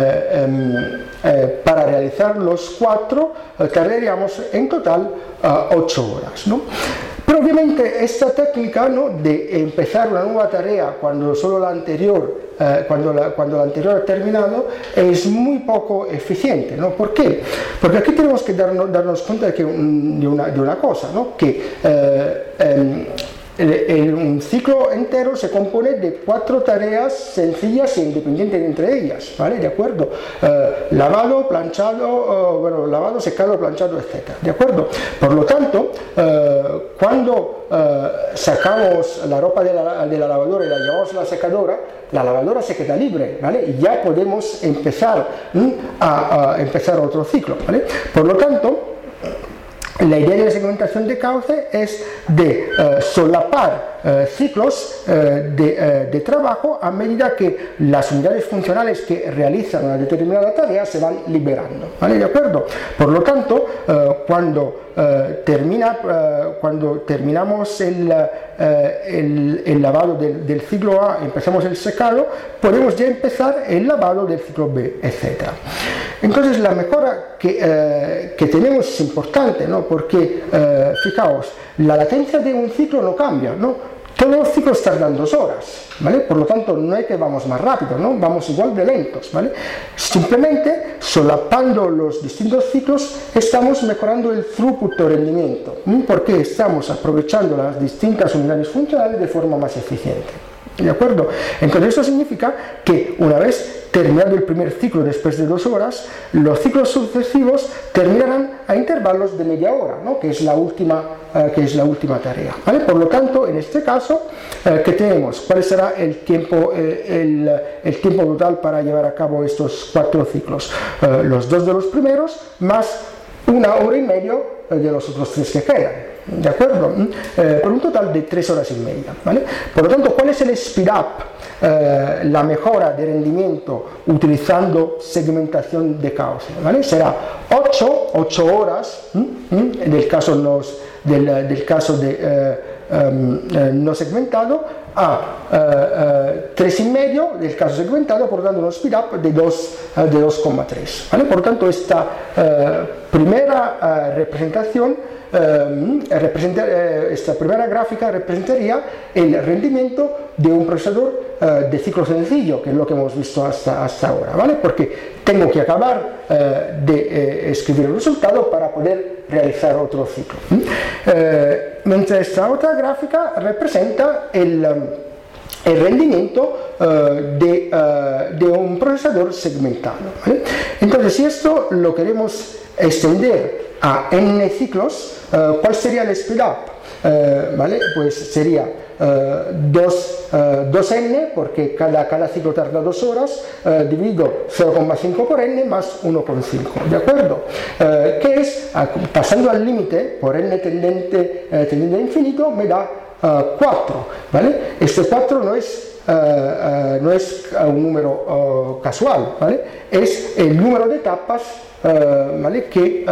para realizar los 4 tardaríamos en total 8 horas, ¿no? Pero obviamente esta técnica, ¿no?, de empezar una nueva tarea cuando solo la anterior, cuando la anterior ha terminado, es muy poco eficiente, ¿no? ¿Por qué? Porque aquí tenemos que darnos cuenta de una cosa, ¿no? Que un ciclo entero se compone de 4 tareas sencillas e independientes entre ellas, ¿vale? ¿De acuerdo? Lavado, planchado, lavado, secado, planchado, etc. ¿De acuerdo? Por lo tanto, cuando sacamos la ropa de la lavadora y la llevamos a la lavadora se queda libre, ¿vale? Y ya podemos empezar a empezar otro ciclo, ¿vale? Por lo tanto, la idea de la segmentación de cauce es de solapar ciclos de trabajo a medida que las unidades funcionales que realizan una determinada tarea se van liberando, ¿vale? ¿De acuerdo? Por lo tanto, cuando terminamos el lavado del ciclo A, empezamos el secado, podemos ya empezar el lavado del ciclo B, etc. Entonces la mejora que tenemos es importante, ¿no? Porque, fijaos, la latencia de un ciclo no cambia, ¿no? Todos los ciclos tardan 2 horas, ¿vale? Por lo tanto, no es que vamos más rápido, ¿no? Vamos igual de lentos, ¿vale? Simplemente, solapando los distintos ciclos, estamos mejorando el throughput o rendimiento, porque estamos aprovechando las distintas unidades funcionales de forma más eficiente. ¿De acuerdo? Entonces eso significa que una vez terminado el primer ciclo después de 2 horas, los ciclos sucesivos terminarán a intervalos de media hora, ¿no? que es la última tarea, ¿vale? Por lo tanto, en este caso, ¿qué tenemos? ¿Cuál será el tiempo total para llevar a cabo estos 4 ciclos? Los 2 de los primeros más 1 hora y media de los otros 3 que quedan. ¿De acuerdo? Por un total de 3 horas y media, ¿vale? Por lo tanto, ¿cuál es el speed up? La mejora de rendimiento utilizando segmentación de cauce, ¿vale? Será 8 horas del caso no segmentado a 3,5 del caso segmentado, por lo tanto un speed up de 2,3, ¿vale? Por lo tanto, esta primera esta primera gráfica representaría el rendimiento de un procesador de ciclo sencillo, que es lo que hemos visto hasta ahora, ¿vale? Porque tengo que acabar de escribir el resultado para poder realizar otro ciclo. Mientras esta otra gráfica representa el rendimiento de un procesador segmentado, ¿vale? Entonces, si esto lo queremos extender a n ciclos, ¿cuál sería el speed up? ¿Vale? Pues sería 2n, porque cada ciclo tarda 2 horas, dividido 0,5 por n más 1,5, ¿de acuerdo? Que es, pasando al límite, por n tendiente a infinito, me da 4, ¿vale? Este 4 no es un número casual, ¿vale? Es el número de etapas, ¿vale? que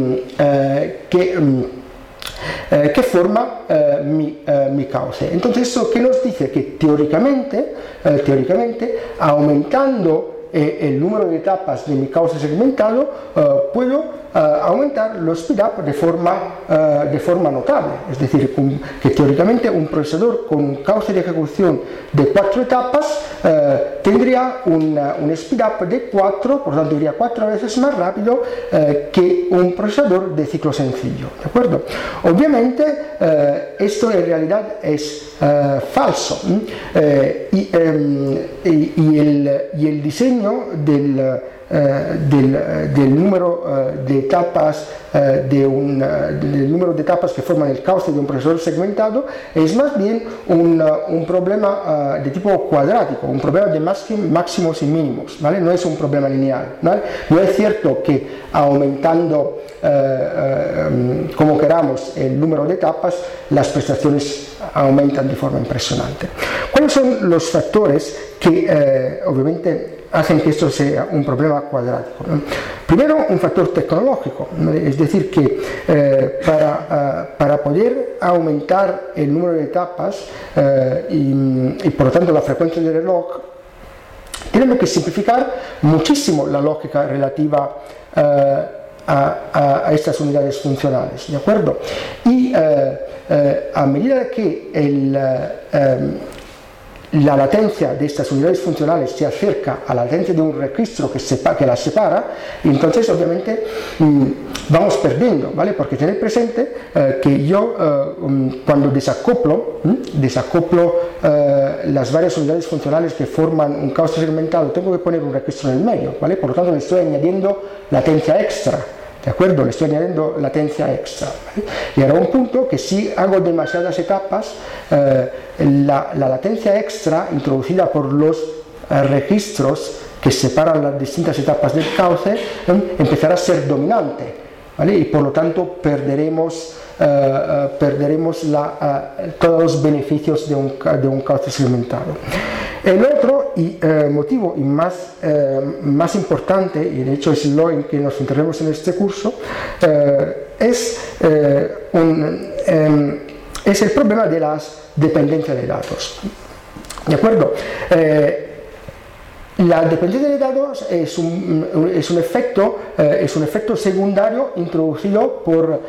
forma mi cauce. Entonces, ¿eso qué nos dice? Que teóricamente aumentando el número de etapas de mi cauce segmentado, puedo aumentar los speed up de forma notable. Es decir, que teóricamente un procesador con un cauce de ejecución de 4 etapas tendría un speed up de 4, por lo tanto iría 4 veces más rápido que un procesador de ciclo sencillo, ¿de acuerdo? Obviamente esto en realidad es falso, y el diseño del número de etapas del número de etapas que forman el cauce de un procesador segmentado es más bien un problema de tipo cuadrático, un problema de máximos y mínimos, ¿vale? No es un problema lineal, ¿vale? No es cierto que aumentando como queramos el número de etapas las prestaciones aumentan de forma impresionante. ¿Cuáles son los factores que obviamente hacen que esto sea un problema cuadrático? Primero, un factor tecnológico, es decir, que para poder aumentar el número de etapas y por lo tanto la frecuencia del reloj, tenemos que simplificar muchísimo la lógica relativa a estas unidades funcionales, ¿de acuerdo? Y a medida que la latencia de estas unidades funcionales se acerca a la latencia de un registro que las separa, y entonces obviamente vamos perdiendo, ¿vale? Porque tener presente que yo cuando desacoplo las varias unidades funcionales que forman un cauce segmentado, tengo que poner un registro en el medio, ¿vale? Por lo tanto le estoy añadiendo latencia extra. ¿De acuerdo? Le estoy añadiendo latencia extra, ¿vale? Y ahora un punto que si hago demasiadas etapas, la latencia extra introducida por los registros que separan las distintas etapas del cauce empezará a ser dominante, ¿vale? Y por lo tanto perderemos todos los beneficios de un cauce segmentado. El otro motivo y más importante, y de hecho es lo en que nos centraremos en este curso, es el problema de las dependencias de datos. ¿De acuerdo? La dependencia de datos es un efecto secundario introducido por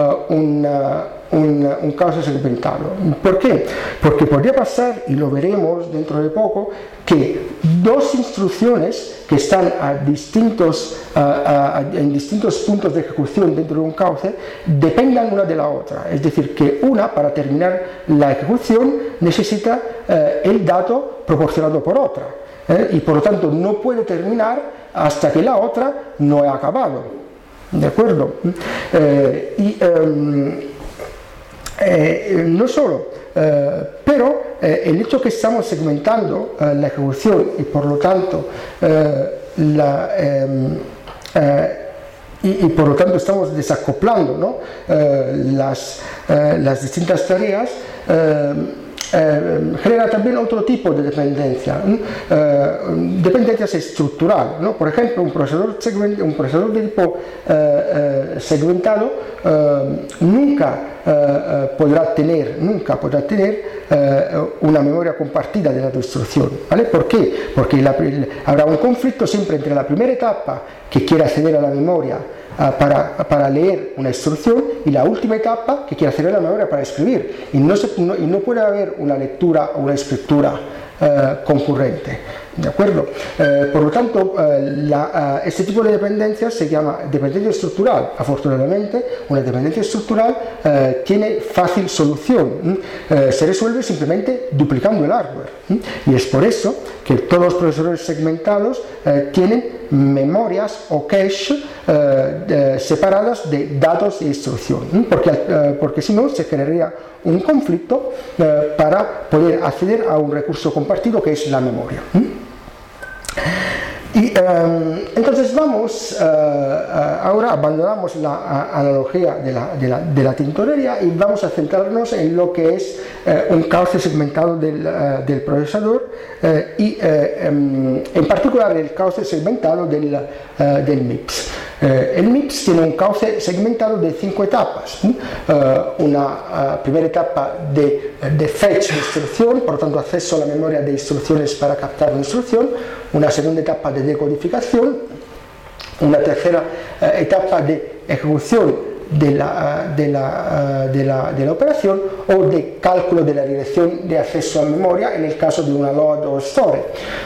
un cauce segmentado. ¿Por qué? Porque podría pasar, y lo veremos dentro de poco, que dos instrucciones que están en distintos puntos de ejecución dentro de un cauce dependan una de la otra. Es decir, que una, para terminar la ejecución, necesita el dato proporcionado por otra. Y por lo tanto no puede terminar hasta que la otra no ha acabado, ¿de acuerdo? No solo, pero el hecho que estamos segmentando la ejecución y por lo tanto por lo tanto estamos desacoplando, ¿no? las distintas tareas, genera también otro tipo de dependencia, dependencias estructural, ¿no? Por ejemplo, un procesador de tipo segmentado nunca podrá tener una memoria compartida de la instrucción, ¿vale? ¿Por qué? Porque habrá un conflicto siempre entre la primera etapa que quiere acceder a la memoria para leer una instrucción y la última etapa que quiere acceder a la memoria para escribir, y no puede haber una lectura o una escritura concurrente, ¿de acuerdo? Por lo tanto, este tipo de dependencia se llama dependencia estructural. Afortunadamente, una dependencia estructural tiene fácil solución, se resuelve simplemente duplicando el hardware, y es por eso que todos los procesadores segmentados tienen memorias o cache separadas de datos e instrucción, porque si no se generaría un conflicto para poder acceder a un recurso compartido que es la memoria. Y entonces vamos, ahora abandonamos la analogía de la tintorería y vamos a centrarnos en lo que es un cauce segmentado del procesador y en particular el cauce segmentado del MIPS. El MIPS tiene un cauce segmentado de 5 etapas, una primera etapa de fetch de instrucción, por lo tanto acceso a la memoria de instrucciones para captar una instrucción, una segunda etapa de decodificación, una tercera etapa de ejecución de la operación o de cálculo de la dirección de acceso a memoria en el caso de una load o store.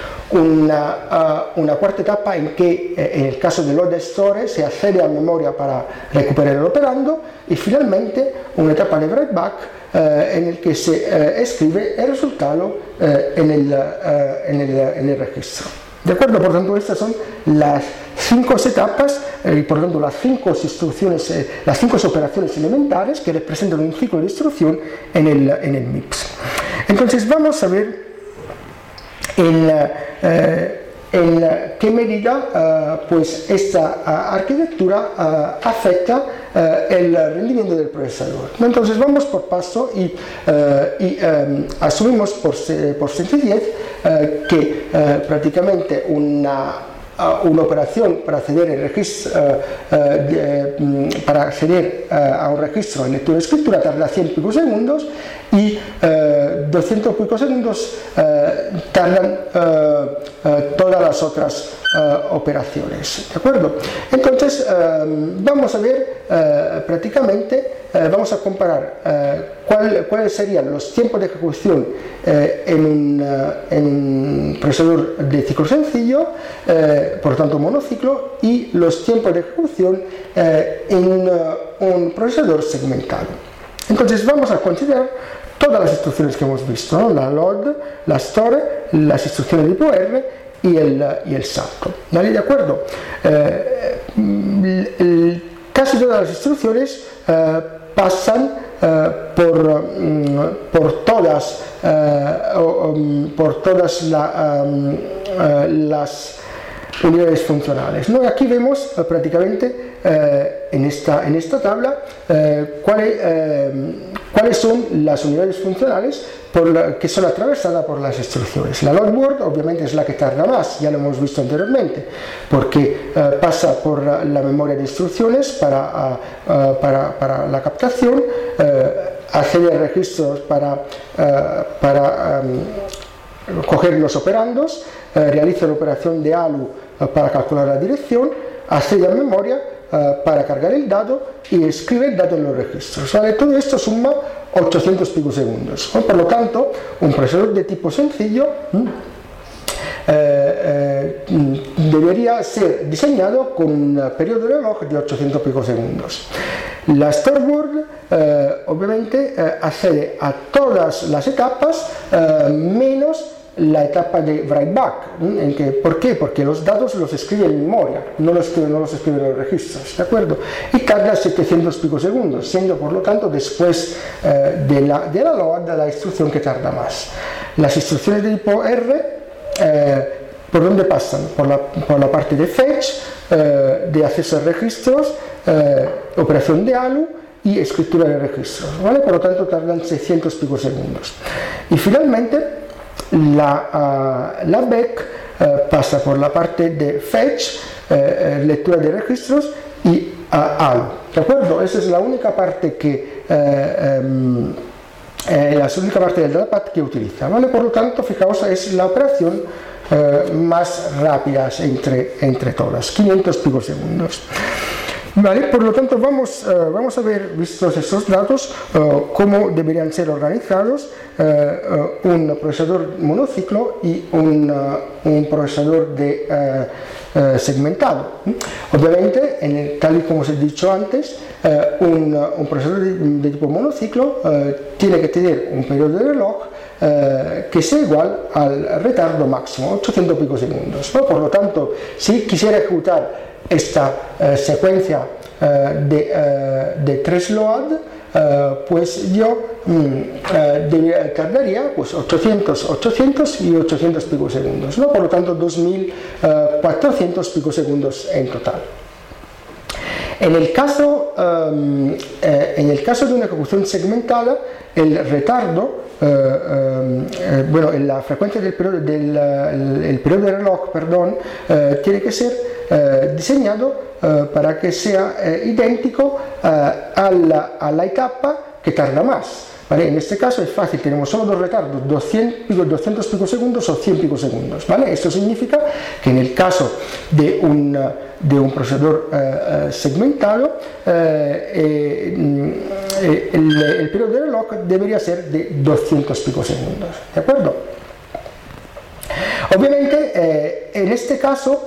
Una cuarta etapa en que en el caso de load store se accede a memoria para recuperar el operando, y finalmente una etapa de write back en el que se escribe el resultado en el registro. ¿De acuerdo? Por tanto, estas son las 5 etapas y por tanto las 5 instrucciones, las 5 operaciones elementales que representan un ciclo de instrucción en el MIPS. Entonces vamos a ver en qué medida pues esta arquitectura afecta el rendimiento del procesador. Entonces vamos por paso y asumimos por sencillez que prácticamente una operación para acceder, a un registro de lectura y escritura tarda 100 picosegundos y 200 picosegundos tardan todas las otras operaciones, ¿de acuerdo? Entonces vamos a ver vamos a comparar cuáles serían los tiempos de ejecución en un procesador de ciclo sencillo, por tanto monociclo, y los tiempos de ejecución en un procesador segmentado. Entonces vamos a considerar todas las instrucciones que hemos visto, ¿no? La load, la store, las instrucciones de tipo R y el salto. ¿Vale? ¿De acuerdo? Casi todas las instrucciones pasan por todas las unidades funcionales, ¿no? Aquí vemos prácticamente en esta tabla cuáles son las unidades funcionales que son atravesadas por las instrucciones. La load word obviamente es la que tarda más, ya lo hemos visto anteriormente, porque pasa por la memoria de instrucciones para la captación, accede a registros para coger los operandos, realiza la operación de ALU para calcular la dirección, accede a memoria para cargar el dato y escribe el dato en los registros. ¿Vale? Todo esto suma 800 picosegundos. Por lo tanto, un procesador de tipo sencillo debería ser diseñado con un periodo de reloj de 800 picosegundos. La store word obviamente accede a todas las etapas menos la etapa de write back. ¿Por qué? Porque los datos los escribe en memoria, no los escribe en los registros, ¿de acuerdo? Y tarda 700 picosegundos, siendo por lo tanto después de la load la instrucción que tarda más. Las instrucciones de tipo R, ¿por dónde pasan? Por la parte de fetch, de acceso a registros, operación de ALU y escritura de registros, ¿vale? Por lo tanto tardan 600 picosegundos. Y finalmente la BEC pasa por la parte de fetch, lectura de registros y ALU, ¿de acuerdo? Esa es la única parte del datapad que utiliza, ¿vale? Por lo tanto, fijaos, es la operación más rápida entre todas, 500 picosegundos. Vale, por lo tanto vamos a ver, vistos estos datos, cómo deberían ser organizados un procesador monociclo y un procesador segmentado. Obviamente, tal y como os he dicho antes, un procesador de tipo monociclo tiene que tener un periodo de reloj que sea igual al retardo máximo, 800 picosegundos, ¿no? Por lo tanto, si quisiera ejecutar esta secuencia de 3 load, pues yo tardaría pues 800 y 800 picosegundos, ¿no? Por lo tanto 2400 picosegundos en total. En el caso de una ejecución segmentada, el retardo, la frecuencia del periodo de reloj, tiene que ser diseñado para que sea idéntico a la etapa que tarda más. ¿Vale? En este caso es fácil, tenemos solo dos retardos, 200 picosegundos o 100 picosegundos. ¿Vale? Esto significa que en el caso de un procesador segmentado, el periodo de reloj debería ser de 200 picosegundos. ¿De acuerdo? Obviamente, en este caso,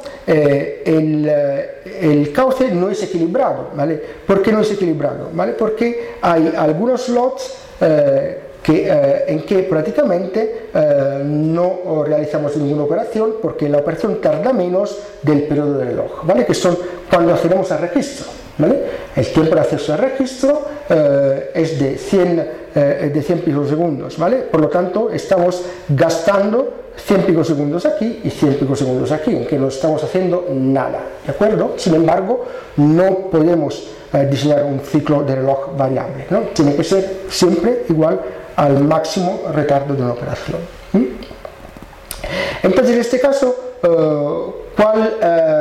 el cauce no es equilibrado, ¿vale? ¿Por qué no es equilibrado? ¿Vale? Porque hay algunos slots en que prácticamente no realizamos ninguna operación porque la operación tarda menos del periodo de reloj, ¿vale? Que son cuando accedemos al registro, ¿vale? El tiempo de acceso al registro es de 100 picosegundos, ¿vale? Por lo tanto, estamos gastando 100 picosegundos aquí y 100 picosegundos aquí, en que no estamos haciendo nada, ¿de acuerdo? Sin embargo, no podemos diseñar un ciclo de reloj variable, ¿no? Tiene que ser siempre igual al máximo retardo de una operación. Entonces, en este caso, ¿cuál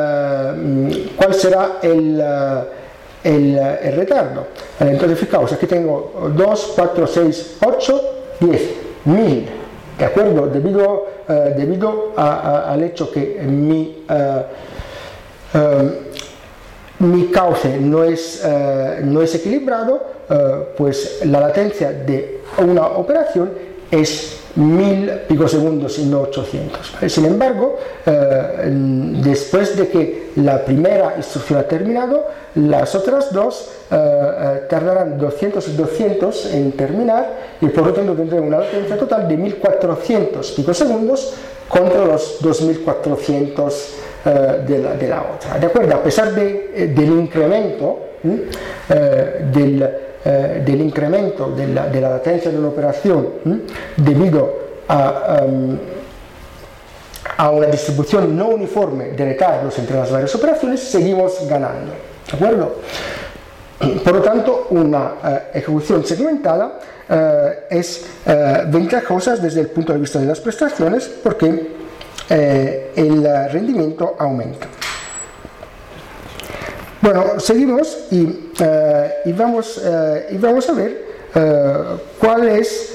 será el retardo? Entonces, fijaos, aquí tengo 2, 4, 6, 8, 10, 1000, ¿de acuerdo? Debido al hecho que mi cauce no es equilibrado, pues la latencia de una operación es 1000 picosegundos y no 800. Sin embargo, después de que la primera instrucción ha terminado, las otras dos tardarán 200 y 200 en terminar, y por lo tanto tendré una latencia total de 1400 picosegundos contra los 2400 de la otra. ¿De acuerdo? A pesar del incremento de la latencia de una operación debido a una distribución no uniforme de retardos entre las varias operaciones, seguimos ganando, ¿de acuerdo? Por lo tanto, una ejecución segmentada es ventajosa desde el punto de vista de las prestaciones porque el rendimiento aumenta. Bueno, seguimos y vamos a ver cuál es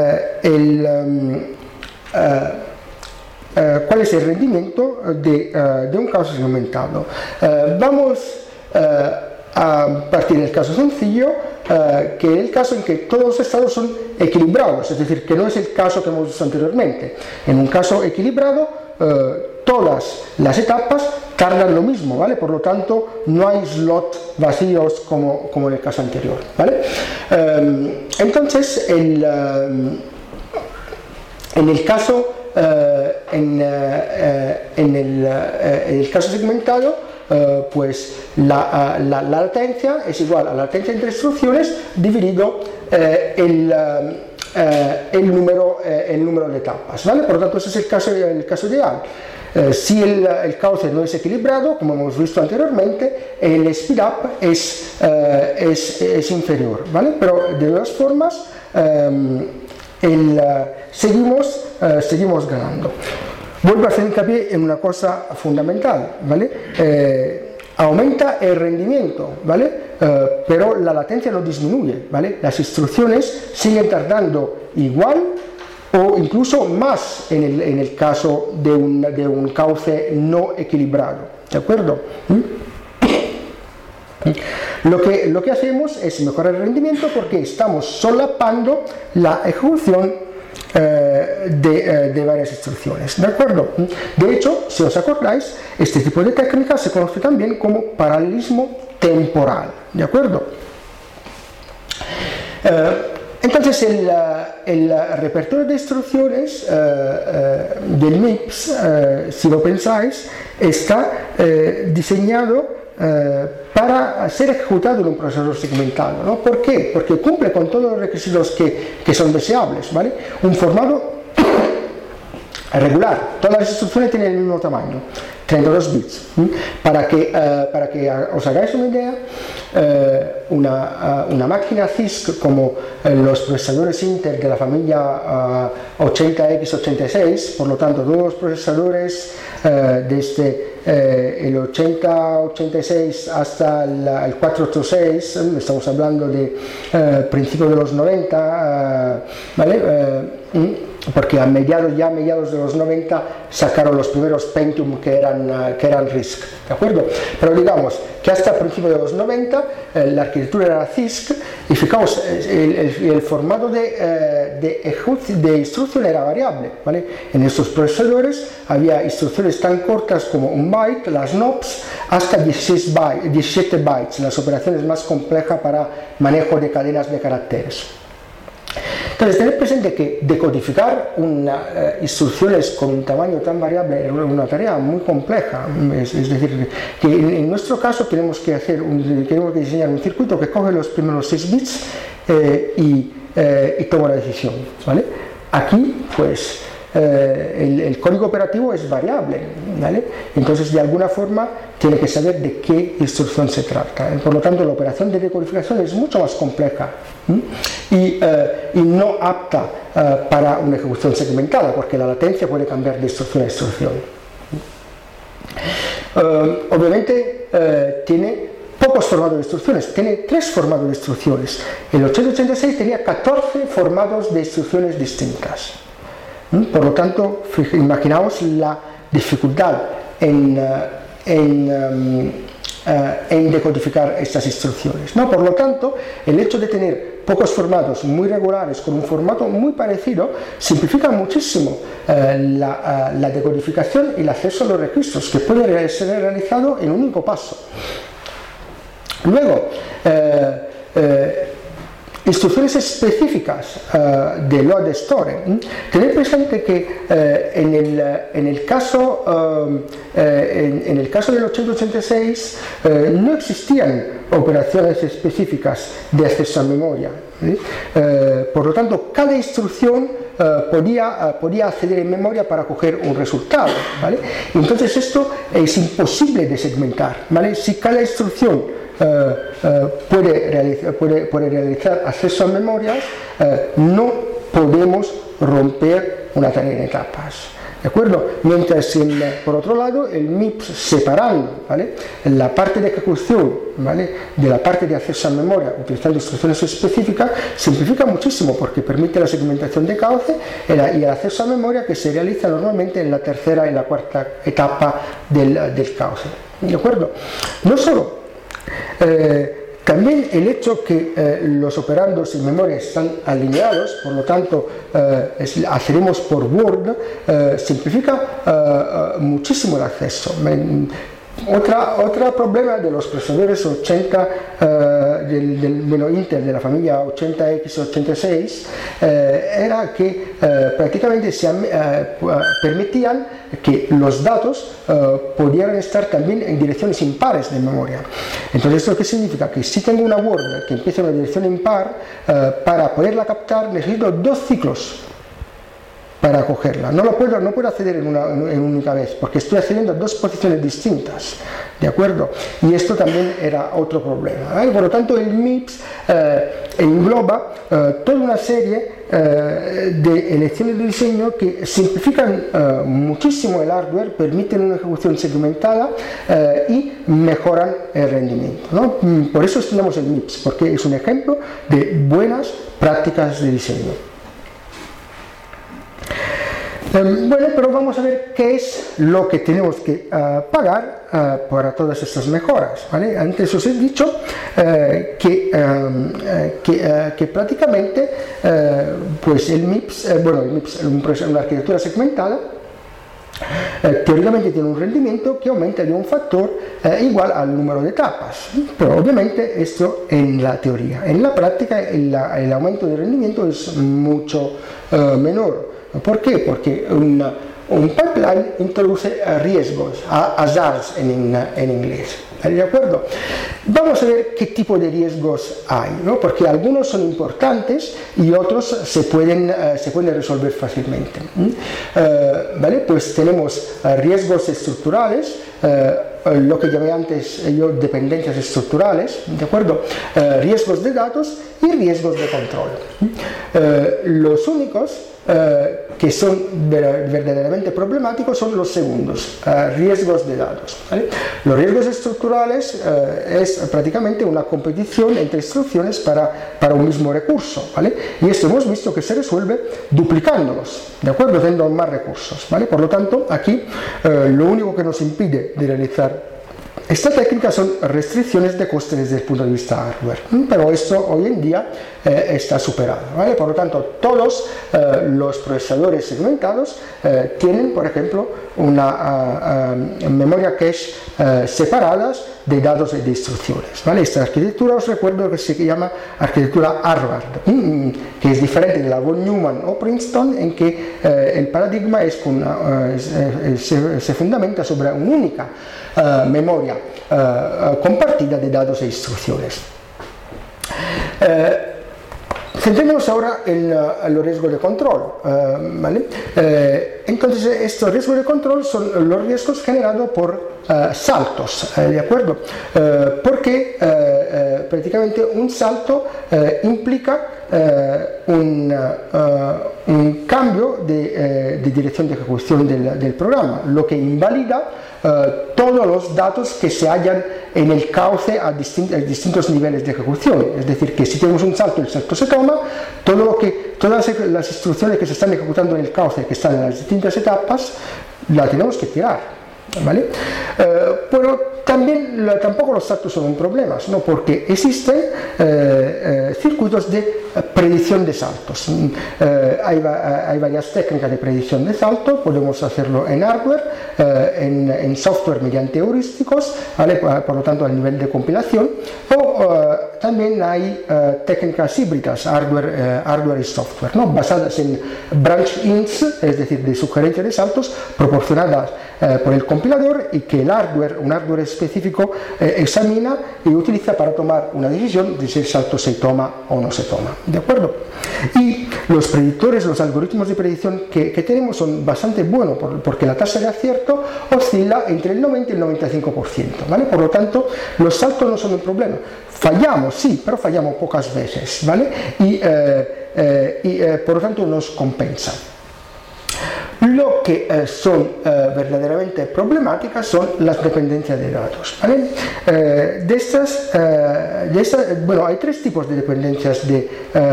el rendimiento de un caso segmentado. Vamos a partir del caso sencillo, que es el caso en que todos los estados son equilibrados, es decir, que no es el caso que hemos visto anteriormente. En un caso equilibrado, todas las etapas tardan lo mismo, ¿vale? Por lo tanto, no hay slots vacíos como en el caso anterior, ¿vale? Entonces, en el caso segmentado, pues la latencia es igual a la latencia entre instrucciones dividido el número de etapas, ¿vale? Por lo tanto, ese es el caso ideal. Si el cauce no es equilibrado, como hemos visto anteriormente, el speed up es inferior, ¿vale? Pero de todas formas seguimos ganando. Vuelvo a hacer hincapié en una cosa fundamental, ¿vale? Aumenta el rendimiento, ¿vale? Pero la latencia no disminuye, ¿vale? Las instrucciones siguen tardando igual o incluso más en el caso de un cauce no equilibrado, ¿de acuerdo? Lo que hacemos es mejorar el rendimiento porque estamos solapando la ejecución de varias instrucciones, ¿de acuerdo? De hecho, si os acordáis, este tipo de técnica se conoce también como paralelismo temporal, ¿de acuerdo? Entonces, el repertorio de instrucciones del MIPS, si lo pensáis, está diseñado para ser ejecutado en un procesador segmentado, ¿no? ¿Por qué? Porque cumple con todos los requisitos que son deseables, ¿vale? Un formato regular, todas las instrucciones tienen el mismo tamaño, 32 bits. Para que os hagáis una idea, una máquina CISC como los procesadores Intel de la familia 80x86, por lo tanto todos los procesadores desde el 8086 hasta el 486, estamos hablando de principios de los 90, ¿vale? Porque a mediados de los 90 sacaron los primeros Pentium que eran RISC, ¿de acuerdo? Pero digamos que hasta principios de los 90 la arquitectura era CISC y fijaos, el formato de instrucción era variable, ¿vale? En estos procesadores había instrucciones tan cortas como un byte, las NOPs, hasta 17 bytes, las operaciones más complejas para manejo de cadenas de caracteres. Entonces, tener presente que decodificar instrucciones con un tamaño tan variable es una tarea muy compleja. Es decir, que en nuestro caso tenemos que diseñar un circuito que coge los primeros 6 bits y toma la decisión, ¿vale? Aquí, pues, el código operativo es variable, ¿vale? Entonces, de alguna forma, tiene que saber de qué instrucción se trata. Por lo tanto, la operación de decodificación es mucho más compleja y no apta para una ejecución segmentada, porque la latencia puede cambiar de instrucción a instrucción. Obviamente, tiene pocos formatos de instrucciones, tiene 3 formatos de instrucciones. El 8086 tenía 14 formatos de instrucciones distintas. Por lo tanto, imaginaos la dificultad en decodificar estas instrucciones, ¿no? Por lo tanto, el hecho de tener pocos formatos muy regulares con un formato muy parecido simplifica muchísimo la decodificación y el acceso a los registros, que puede ser realizado en un único paso. Luego, instrucciones específicas de load store. Tener presente que en el caso del 8086 no existían operaciones específicas de acceso a memoria. Por lo tanto, cada instrucción podía acceder en memoria para coger un resultado, ¿vale? Entonces esto es imposible de segmentar, ¿vale? Si cada instrucción puede realizar acceso a memorias, no podemos romper una tarea en etapas, ¿de acuerdo? Mientras por otro lado el MIPS, separando, ¿vale?, la parte de ejecución, ¿vale?, de la parte de acceso a memoria utilizando instrucciones específicas, simplifica muchísimo porque permite la segmentación de cauce y el acceso a memoria, que se realiza normalmente en la tercera y la cuarta etapa del cauce, ¿de acuerdo? No solo también el hecho que los operandos en memoria están alineados, por lo tanto accedemos por Word, simplifica muchísimo el acceso. Otro problema de los procesadores 80 del Intel de la familia 80x86 era que prácticamente permitían que los datos pudieran estar también en direcciones impares de memoria. Entonces, ¿esto qué significa? Que si tengo una Word que empieza en una dirección impar, para poderla captar necesito 2 ciclos para cogerla. No puedo acceder en una única vez, porque estoy accediendo a 2 posiciones distintas, ¿de acuerdo? Y esto también era otro problema, ¿vale? Por lo tanto, el MIPS engloba toda una serie de elecciones de diseño que simplifican muchísimo el hardware, permiten una ejecución segmentada y mejoran el rendimiento, ¿no? Por eso estudiamos el MIPS, porque es un ejemplo de buenas prácticas de diseño. Bueno, pero vamos a ver qué es lo que tenemos que pagar para todas estas mejoras, ¿vale? Antes os he dicho que prácticamente pues el MIPS, una arquitectura segmentada, teóricamente tiene un rendimiento que aumenta de un factor igual al número de etapas, pero obviamente esto en la teoría. En la práctica el aumento de rendimiento es mucho menor. ¿Por qué? Porque un pipeline introduce riesgos, hazards en inglés, ¿de acuerdo? Vamos a ver qué tipo de riesgos hay, ¿no? Porque algunos son importantes y otros se pueden resolver fácilmente. ¿Vale? Pues tenemos riesgos estructurales, lo que llamé antes yo dependencias estructurales, ¿de acuerdo? Riesgos de datos y riesgos de control. Los únicos que son verdaderamente problemáticos son los segundos, riesgos de datos, ¿vale? Los riesgos estructurales es prácticamente una competición entre instrucciones para un mismo recurso, ¿vale? Y esto hemos visto que se resuelve duplicándolos, ¿de acuerdo? Teniendo más recursos, ¿vale? Por lo tanto, aquí lo único que nos impide de realizar esta técnica son restricciones de coste desde el punto de vista hardware, pero esto hoy en día está superado, ¿vale? Por lo tanto, todos los procesadores segmentados tienen, por ejemplo, una memoria cache separadas de datos y de instrucciones, ¿vale? Esta arquitectura, os recuerdo que se llama arquitectura Harvard, que es diferente de la von Neumann o Princeton, en que el paradigma es se fundamenta sobre una única memoria compartida de datos e instrucciones. Centrémonos ahora en los riesgos de control, ¿vale? Entonces, estos riesgos de control son los riesgos generados por saltos, ¿de acuerdo? Porque prácticamente un salto implica un cambio de dirección de ejecución del programa, lo que invalida todos los datos que se hallan en el cauce a distintos niveles de ejecución. Es decir, que si tenemos un salto, el salto se toma, todas las instrucciones que se están ejecutando en el cauce, que están en las distintas etapas, las tenemos que tirar, ¿vale? Pero tampoco los saltos son un problema, ¿no? Porque existen circuitos de predicción de saltos. Hay varias técnicas de predicción de salto, podemos hacerlo en hardware, en software mediante heurísticos, ¿vale? Por lo tanto, al nivel de compilación, o también hay técnicas híbridas, hardware y software, ¿no? Basadas en branch ins, es decir, de sugerencia de saltos proporcionadas por el compilador y que un hardware específico examina y utiliza para tomar una decisión de si el salto se toma o no se toma, ¿de acuerdo? Y los predictores, los algoritmos de predicción que tenemos son bastante buenos porque la tasa de acierto oscila entre el 90 y el 95%, ¿vale? Por lo tanto, los saltos no son un problema. Fallamos, sí, pero fallamos pocas veces, ¿vale? Y por lo tanto nos compensa. Lo que son verdaderamente problemáticas son las dependencias de datos, ¿vale? Bueno, hay tres tipos de dependencias de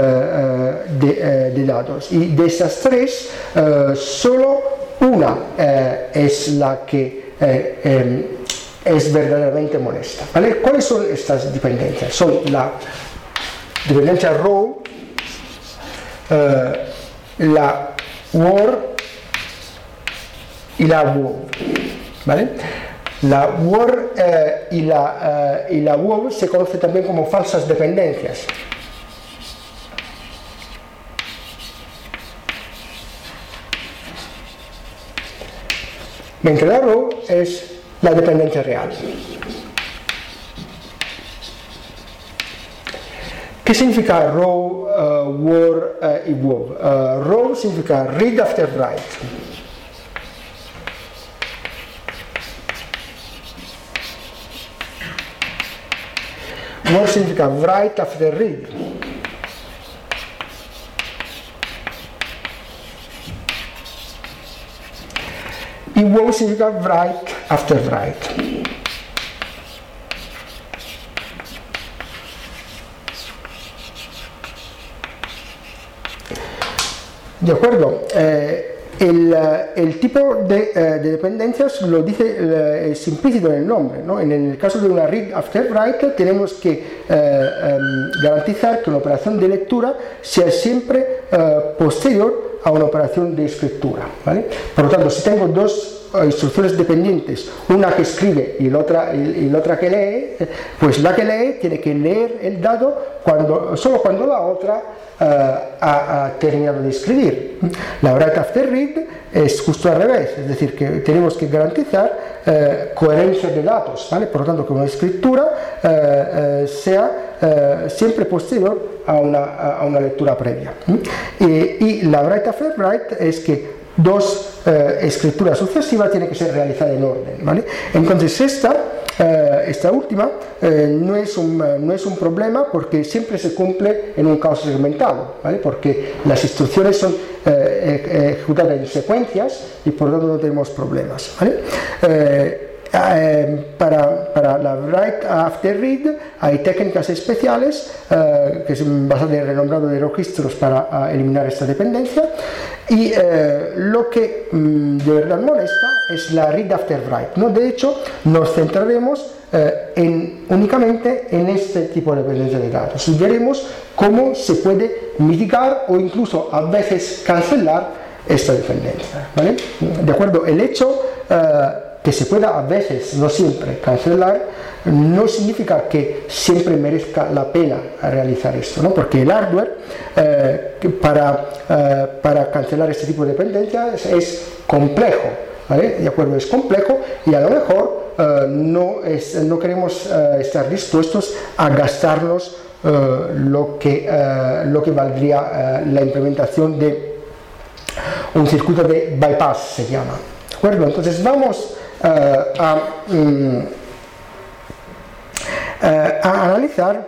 datos, y de esas tres solo una es la que es verdaderamente molesta, ¿vale? ¿Cuáles son estas dependencias? Son la dependencia row, la WOR y la WOW, ¿vale? La WOR y la WOW se conoce también como falsas dependencias. Mientras la row es la dependencia real. ¿Qué significa row, WOR y WOW? Row significa read after write. WOR significa write after read. Y WOW significa write after write. De acuerdo. El tipo de dependencias lo dice, es implícito en el nombre, ¿no? En el caso de una read after write tenemos que garantizar que una operación de lectura sea siempre posterior a una operación de escritura, ¿vale? Por lo tanto, si tengo dos instrucciones dependientes, una que escribe y la otra que lee, pues la que lee tiene que leer el dado solo cuando la otra ha terminado de escribir. La write after read es justo al revés, es decir, que tenemos que garantizar coherencia de datos, ¿vale? Por lo tanto, que una escritura sea siempre posterior a una lectura previa. Y la write after write es que dos escrituras sucesivas tienen que ser realizadas en orden, ¿vale? Entonces esta última no es un problema porque siempre se cumple en un caos segmentado, ¿vale? Porque las instrucciones son ejecutadas en secuencias y por lo tanto no tenemos problemas, ¿vale? Para la write after read hay técnicas especiales que son basadas en el renombrado de registros para eliminar esta dependencia, y lo que de verdad molesta es la read after write, ¿no? De hecho, nos centraremos únicamente en este tipo de dependencia de datos. Y veremos cómo se puede mitigar o incluso a veces cancelar esta dependencia, ¿vale? ¿De acuerdo? El hecho que se pueda a veces, no siempre, cancelar, no significa que siempre merezca la pena realizar esto, ¿no? Porque el hardware, para cancelar este tipo de dependencias, es complejo, ¿vale? De acuerdo, es complejo y a lo mejor no queremos estar dispuestos a gastarnos lo que valdría la implementación de un circuito de bypass, se llama, ¿de acuerdo? Entonces vamos a analizar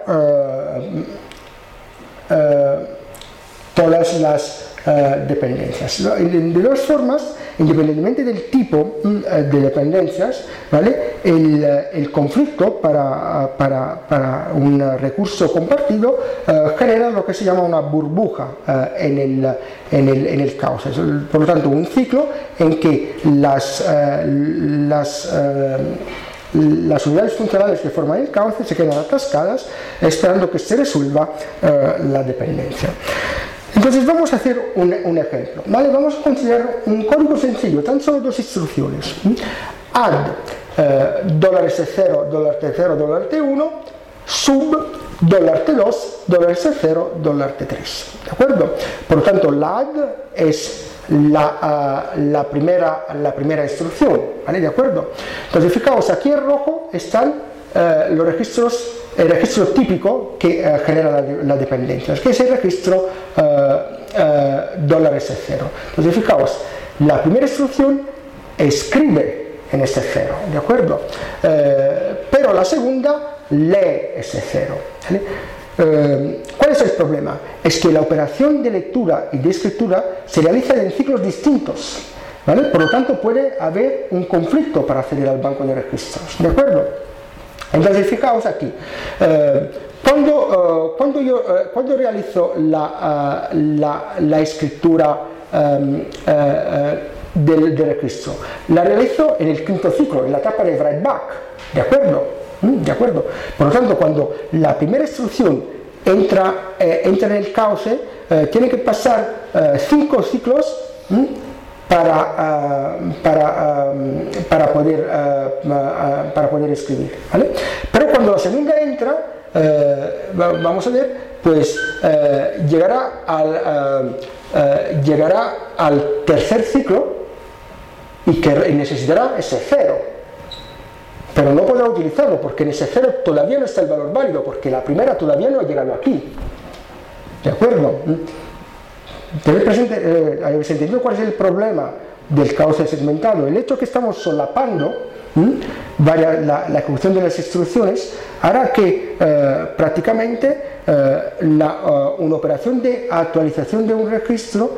todas las dependencias. De dos formas, independientemente del tipo de dependencias, ¿vale? El conflicto para un recurso compartido genera lo que se llama una burbuja en el caos. Por lo tanto, un ciclo en que las unidades funcionales que forman el cauce se quedan atascadas esperando que se resuelva la dependencia. Entonces vamos a hacer un ejemplo, ¿vale? Vamos a considerar un código sencillo, tan solo dos instrucciones. Add $S0, $T0, $T1, sub $T2, $S0, $T3. ¿De acuerdo? Por lo tanto, la add es la primera instrucción, ¿vale? ¿De acuerdo? Entonces, fijaos, aquí en rojo están los registros, el registro típico que genera la dependencia, que es el registro $S0. Entonces, fijaos, la primera instrucción escribe en S0, ¿de acuerdo? Pero la segunda lee S0, ¿vale? ¿Cuál es el problema? Es que la operación de lectura y de escritura se realiza en ciclos distintos, ¿vale? Por lo tanto, puede haber un conflicto para acceder al banco de registros, ¿de acuerdo? Entonces, fijaos aquí, cuando realizo la escritura del registro, la realizo en el quinto ciclo, en la etapa de write back, ¿de acuerdo? ¿De acuerdo? Por lo tanto, cuando la primera instrucción entra en el cauce, tiene que pasar 5 ciclos para poder escribir, ¿vale? Pero cuando la segunda entra, vamos a ver, pues llegará al tercer ciclo y que necesitará ese 0. Pero no podrá utilizarlo porque en ese 0 todavía no está el valor válido, porque la primera todavía no ha llegado aquí. ¿De acuerdo? ¿Habéis entendido cuál es el problema del cauce segmentado? El hecho que estamos solapando la ejecución de las instrucciones hará que prácticamente una operación de actualización de un registro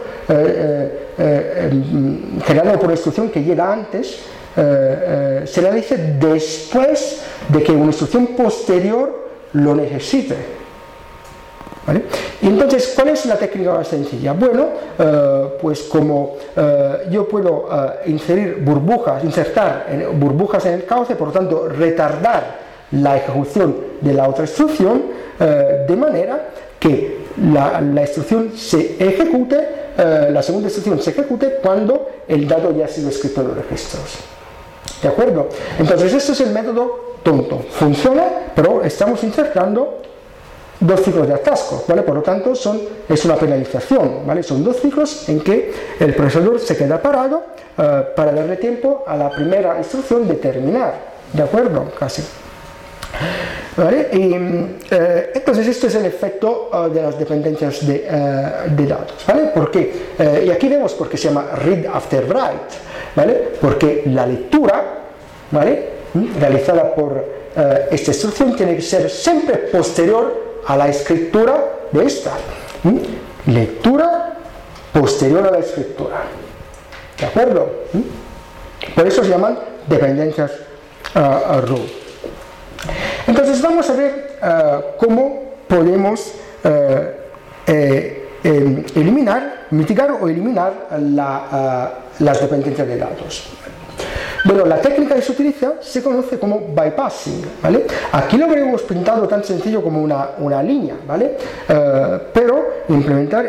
generado por una instrucción que llega antes se realice después de que una instrucción posterior lo necesite, ¿vale? Y entonces, ¿cuál es la técnica más sencilla? Bueno, pues como yo puedo insertar burbujas en el cauce, por lo tanto retardar la ejecución de la otra instrucción, de manera que la instrucción se ejecute, la segunda instrucción se ejecute cuando el dato ya ha sido escrito en los registros. ¿De acuerdo? Entonces, este es el método tonto. Funciona, pero estamos insertando 2 ciclos de atasco, ¿vale? Por lo tanto, es una penalización, ¿vale? Son 2 ciclos en que el procesador se queda parado para darle tiempo a la primera instrucción de terminar, ¿de acuerdo? Casi. ¿Vale? Y, entonces, este es el efecto de las dependencias de datos, ¿vale? ¿Por qué? Y aquí vemos por qué se llama read after write, ¿vale? Porque la lectura, ¿vale?, realizada por esta instrucción tiene que ser siempre posterior a la escritura de esta. Lectura posterior a la escritura, ¿de acuerdo? Por eso se llaman dependencias row. Entonces vamos a ver cómo podemos mitigar o eliminar las dependencias de datos. Bueno, la técnica que se utiliza se conoce como bypassing, ¿vale? Aquí lo habríamos pintado tan sencillo como una línea, ¿vale? Pero implementar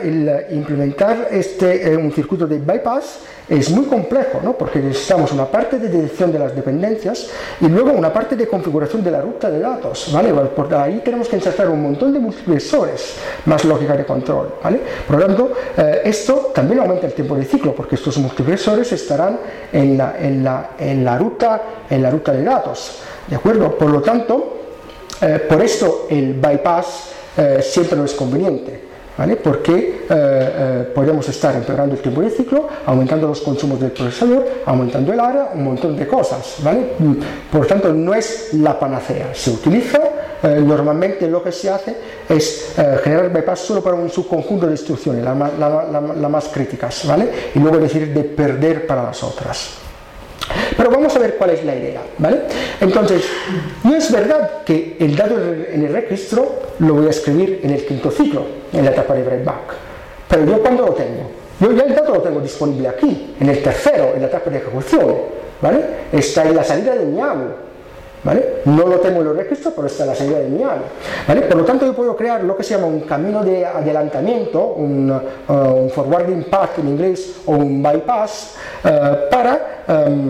un circuito de bypass es muy complejo, ¿no? Porque necesitamos una parte de detección de las dependencias y luego una parte de configuración de la ruta de datos, ¿vale? Por ahí tenemos que insertar un montón de multiplexores, más lógica de control, ¿vale? Por lo tanto, esto también aumenta el tiempo de ciclo, porque estos multiplexores estarán en la ruta de datos, ¿de acuerdo? Por lo tanto, por esto el bypass siempre no es conveniente, ¿vale? Porque podemos estar empeorando el tiempo de ciclo, aumentando los consumos del procesador, aumentando el área, un montón de cosas, ¿vale? Por lo tanto, no es la panacea. Se utiliza, normalmente lo que se hace es generar bypass solo para un subconjunto de instrucciones, las más críticas, ¿vale? Y luego decir de perder para las otras. Pero vamos a ver cuál es la idea, ¿vale? Entonces, no es verdad que el dato en el registro lo voy a escribir en el quinto ciclo, en la etapa de write-back. Pero yo, ¿cuándo lo tengo? Yo ya el dato lo tengo disponible aquí, en el tercero, en la etapa de ejecución, ¿vale? Está en la salida de mi ALU, ¿vale? No lo tengo en los registros, pero está en la salida de mi ALU, ¿vale? Por lo tanto, yo puedo crear lo que se llama un camino de adelantamiento, un forwarding path en inglés, o un bypass, para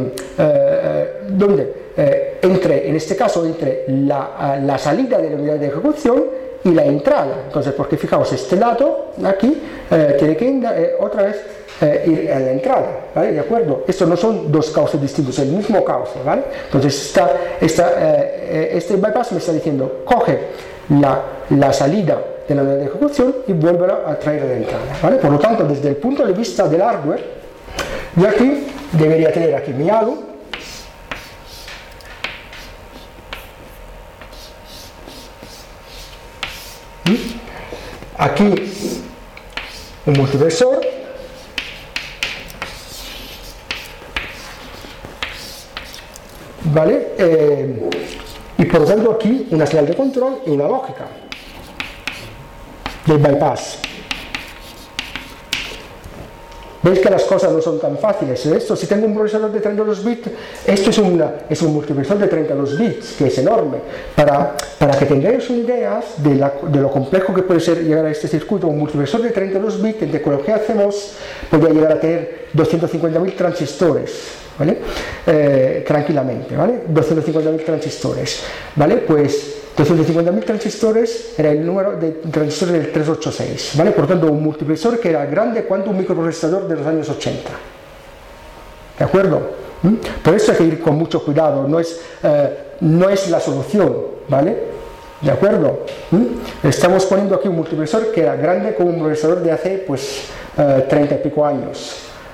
donde en este caso, entre la salida de la unidad de ejecución y la entrada. Entonces, porque fijaos, este dato aquí tiene que otra vez ir a la entrada, ¿vale? ¿De acuerdo? Estos no son dos cauces distintos, es el mismo cauce, ¿vale? Entonces, este bypass me está diciendo, coge la salida de la unidad de ejecución y vuélvela a traer a la entrada, ¿vale? Por lo tanto, desde el punto de vista del hardware, yo aquí debería tener aquí mi ALU, aquí un multiplexor, ¿vale? Y por lo tanto aquí una señal de control y una lógica del bypass. Veis que las cosas no son tan fáciles. Esto, si tengo un procesador de 32 bits, esto es un multiplexor de 32 bits, que es enorme. Para que tengáis una idea de lo complejo que puede ser llegar a este circuito, un multiplexor de 32 bits en tecnología CMOS podría llegar a tener 250.000 transistores, ¿vale? Tranquilamente, ¿vale? 250.000 transistores, ¿vale? Pues 250.000 transistores era el número de transistores del 386, ¿vale? Por tanto, un multiplexor que era grande cuanto un microprocesador de los años 80. ¿De acuerdo? Por eso hay que ir con mucho cuidado, no es la solución, ¿vale? ¿De acuerdo? Estamos poniendo aquí un multiplexor que era grande como un procesador de hace, pues, 30 y pico años.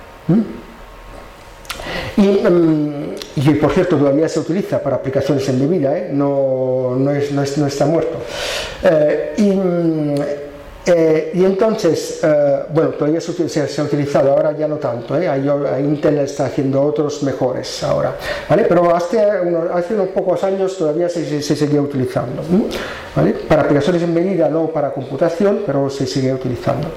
Y por cierto, todavía se utiliza para aplicaciones en mi vida, no está muerto. Y entonces, bueno, todavía se ha utilizado, ahora ya no tanto, Intel está haciendo otros mejores ahora, ¿vale? Pero hace unos pocos años todavía se seguía utilizando, ¿vale? Para aplicaciones en medida, no para computación, pero se sigue utilizando.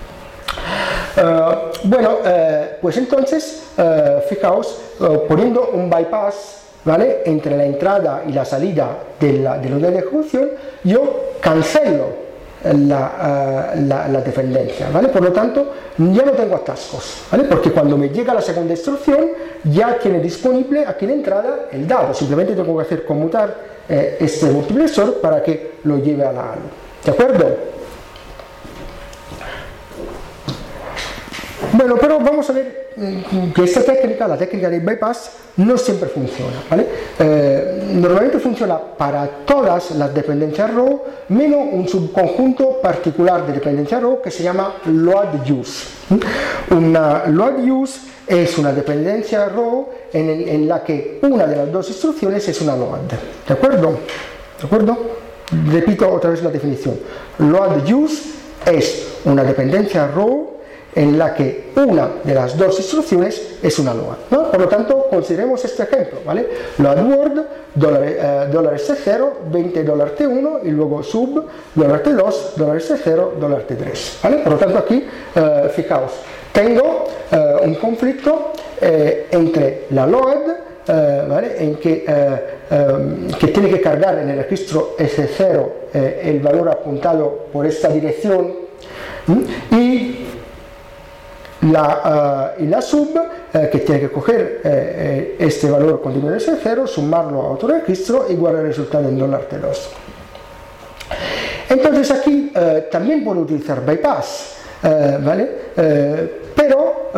Pues entonces, fijaos, poniendo un bypass, ¿vale? Entre la entrada y la salida de la unidad de ejecución, yo cancelo la dependencia, ¿vale? Por lo tanto, ya no tengo atascos, ¿vale? Porque cuando me llega la segunda instrucción, ya tiene disponible aquí en la entrada el dato, simplemente tengo que hacer conmutar este multiplexor para que lo lleve a la ALU, ¿de acuerdo? Bueno, pero vamos a ver que esta técnica, la técnica de bypass, no siempre funciona, ¿vale? Normalmente funciona para todas las dependencias RAW, menos un subconjunto particular de dependencia RAW que se llama load use. Una load use es una dependencia RAW en la que una de las dos instrucciones es una load, ¿de acuerdo? ¿De acuerdo? Repito otra vez la definición. Load use es una dependencia RAW en la que una de las dos instrucciones es una load, ¿no? Por lo tanto, consideremos este ejemplo, ¿vale? Load word, $S0, $20 T1 y luego sub, $T2, $S0, $T3, ¿vale? Por lo tanto, aquí, fijaos, tengo un conflicto entre la load ¿vale? En que tiene que cargar en el registro S0 el valor apuntado por esta dirección, y la sub que tiene que coger este valor continuo de S0, sumarlo a otro registro y guardar el resultado en $T2. Entonces aquí también puedo utilizar bypass, ¿vale? Pero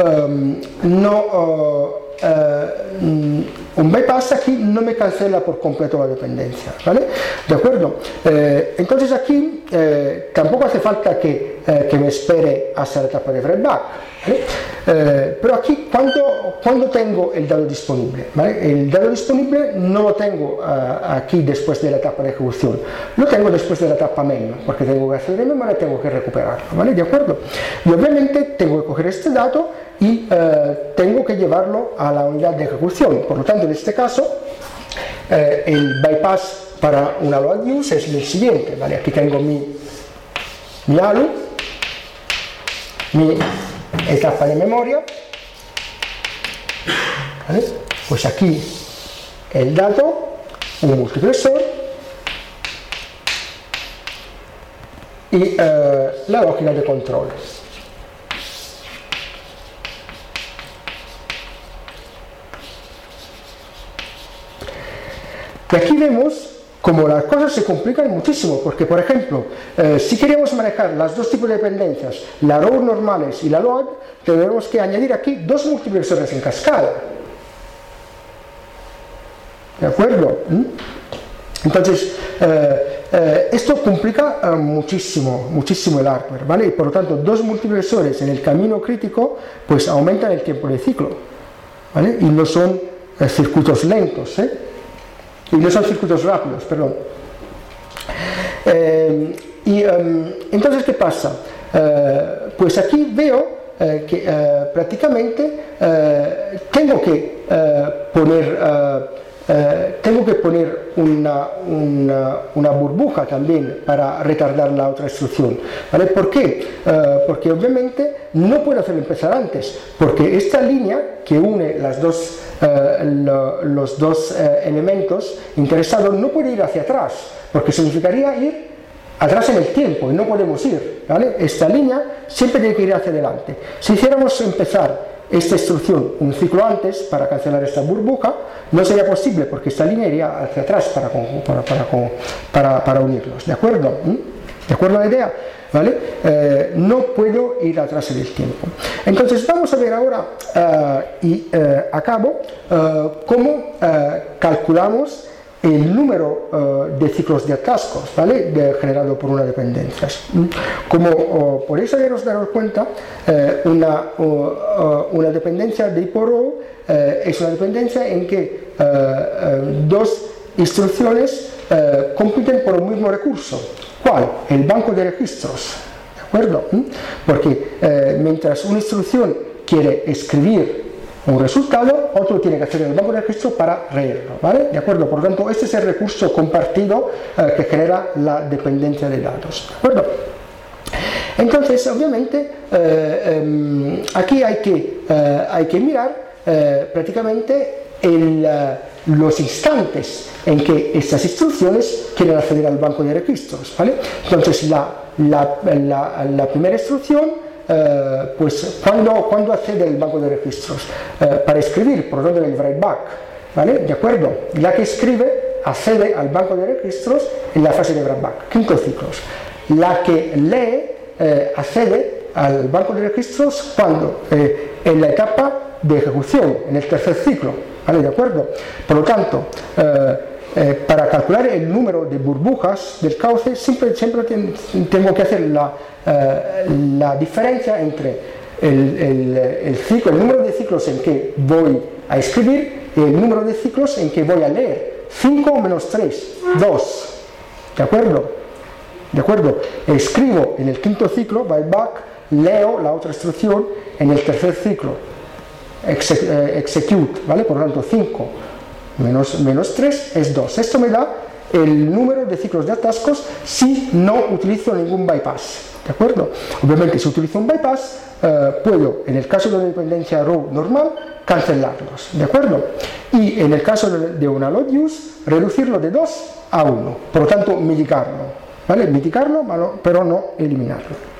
un bypass aquí no me cancela por completo la dependencia, ¿vale? ¿De acuerdo? Entonces aquí tampoco hace falta que me espere hasta la etapa de write-back, ¿vale? Pero aquí, cuando tengo el dado disponible, ¿vale? El dado disponible no lo tengo aquí después de la etapa de ejecución, lo tengo después de la etapa main, porque tengo que acceder a memoria y tengo que recuperarlo, ¿vale? ¿De acuerdo? Y obviamente tengo que coger este dato y tengo que llevarlo a la unidad de ejecución. Por lo tanto, en este caso, el bypass para una load use es el siguiente, ¿vale? Aquí tengo mi ALU, mi etapa de memoria, ¿vale? Pues aquí el dato, un multiplexor y la lógica de control. Y aquí vemos como las cosas se complican muchísimo, porque por ejemplo, si queremos manejar las dos tipos de dependencias, la row normales y la load, tenemos que añadir aquí dos multiplexores en cascada. ¿De acuerdo? Entonces, esto complica muchísimo el hardware, ¿vale? Y por lo tanto, dos multiplexores en el camino crítico, pues aumentan el tiempo de ciclo, ¿vale? Y no son circuitos lentos, y no son circuitos rápidos, perdón. Entonces, ¿qué pasa? Pues aquí veo que prácticamente tengo que poner una burbuja también para retardar la otra instrucción, ¿vale? ¿Por qué? Porque obviamente no puedo hacerlo empezar antes, porque esta línea que une los dos elementos interesados no puede ir hacia atrás, porque significaría ir atrás en el tiempo y no podemos ir, ¿vale? Esta línea siempre tiene que ir hacia adelante. Si hiciéramos empezar esta instrucción un ciclo antes para cancelar esta burbuja, no sería posible porque esta línea iría hacia atrás para unirlos, ¿de acuerdo? ¿De acuerdo a la idea? ¿Vale? No puedo ir atrás en el tiempo. Entonces vamos a ver ahora acabo cómo calculamos el número de ciclos de atascos, ¿vale? Generado por una dependencia. Como podéis haberos dado cuenta, una dependencia de HippoRow es una dependencia en que dos instrucciones compiten por un mismo recurso. ¿Cuál? El banco de registros, ¿de acuerdo? Porque mientras una instrucción quiere escribir un resultado, otro tiene que hacer el banco de registro para leerlo, ¿vale? ¿De acuerdo? Por lo tanto, este es el recurso compartido que genera la dependencia de datos, ¿de acuerdo? Entonces, obviamente, aquí hay que mirar prácticamente los instantes en que estas instrucciones quieren acceder al banco de registros, ¿vale? Entonces, la primera instrucción, pues cuando accede al banco de registros para escribir, por orden del write-back, ¿vale? ¿De acuerdo? La que escribe accede al banco de registros en la fase de write-back, 5 ciclos. La que lee accede al banco de registros cuando en la etapa de ejecución, en el tercer ciclo, ¿vale? ¿De acuerdo? Por lo tanto, para calcular el número de burbujas del cauce siempre tengo que hacer la diferencia entre el número de ciclos en que voy a escribir y el número de ciclos en que voy a leer. 5 menos 3, 2, ¿de acuerdo? ¿De acuerdo? Escribo en el quinto ciclo, write-back, leo la otra instrucción en el tercer ciclo, execute, ¿vale? Por lo tanto, 5 menos 3 es 2. Esto me da el número de ciclos de atascos si no utilizo ningún bypass, ¿de acuerdo? Obviamente, si utilizo un bypass, puedo, en el caso de una dependencia row normal, cancelarlos, ¿de acuerdo? Y en el caso de una load use, reducirlo de 2 a 1, por lo tanto mitigarlo, ¿vale? Mitigarlo, pero no eliminarlo.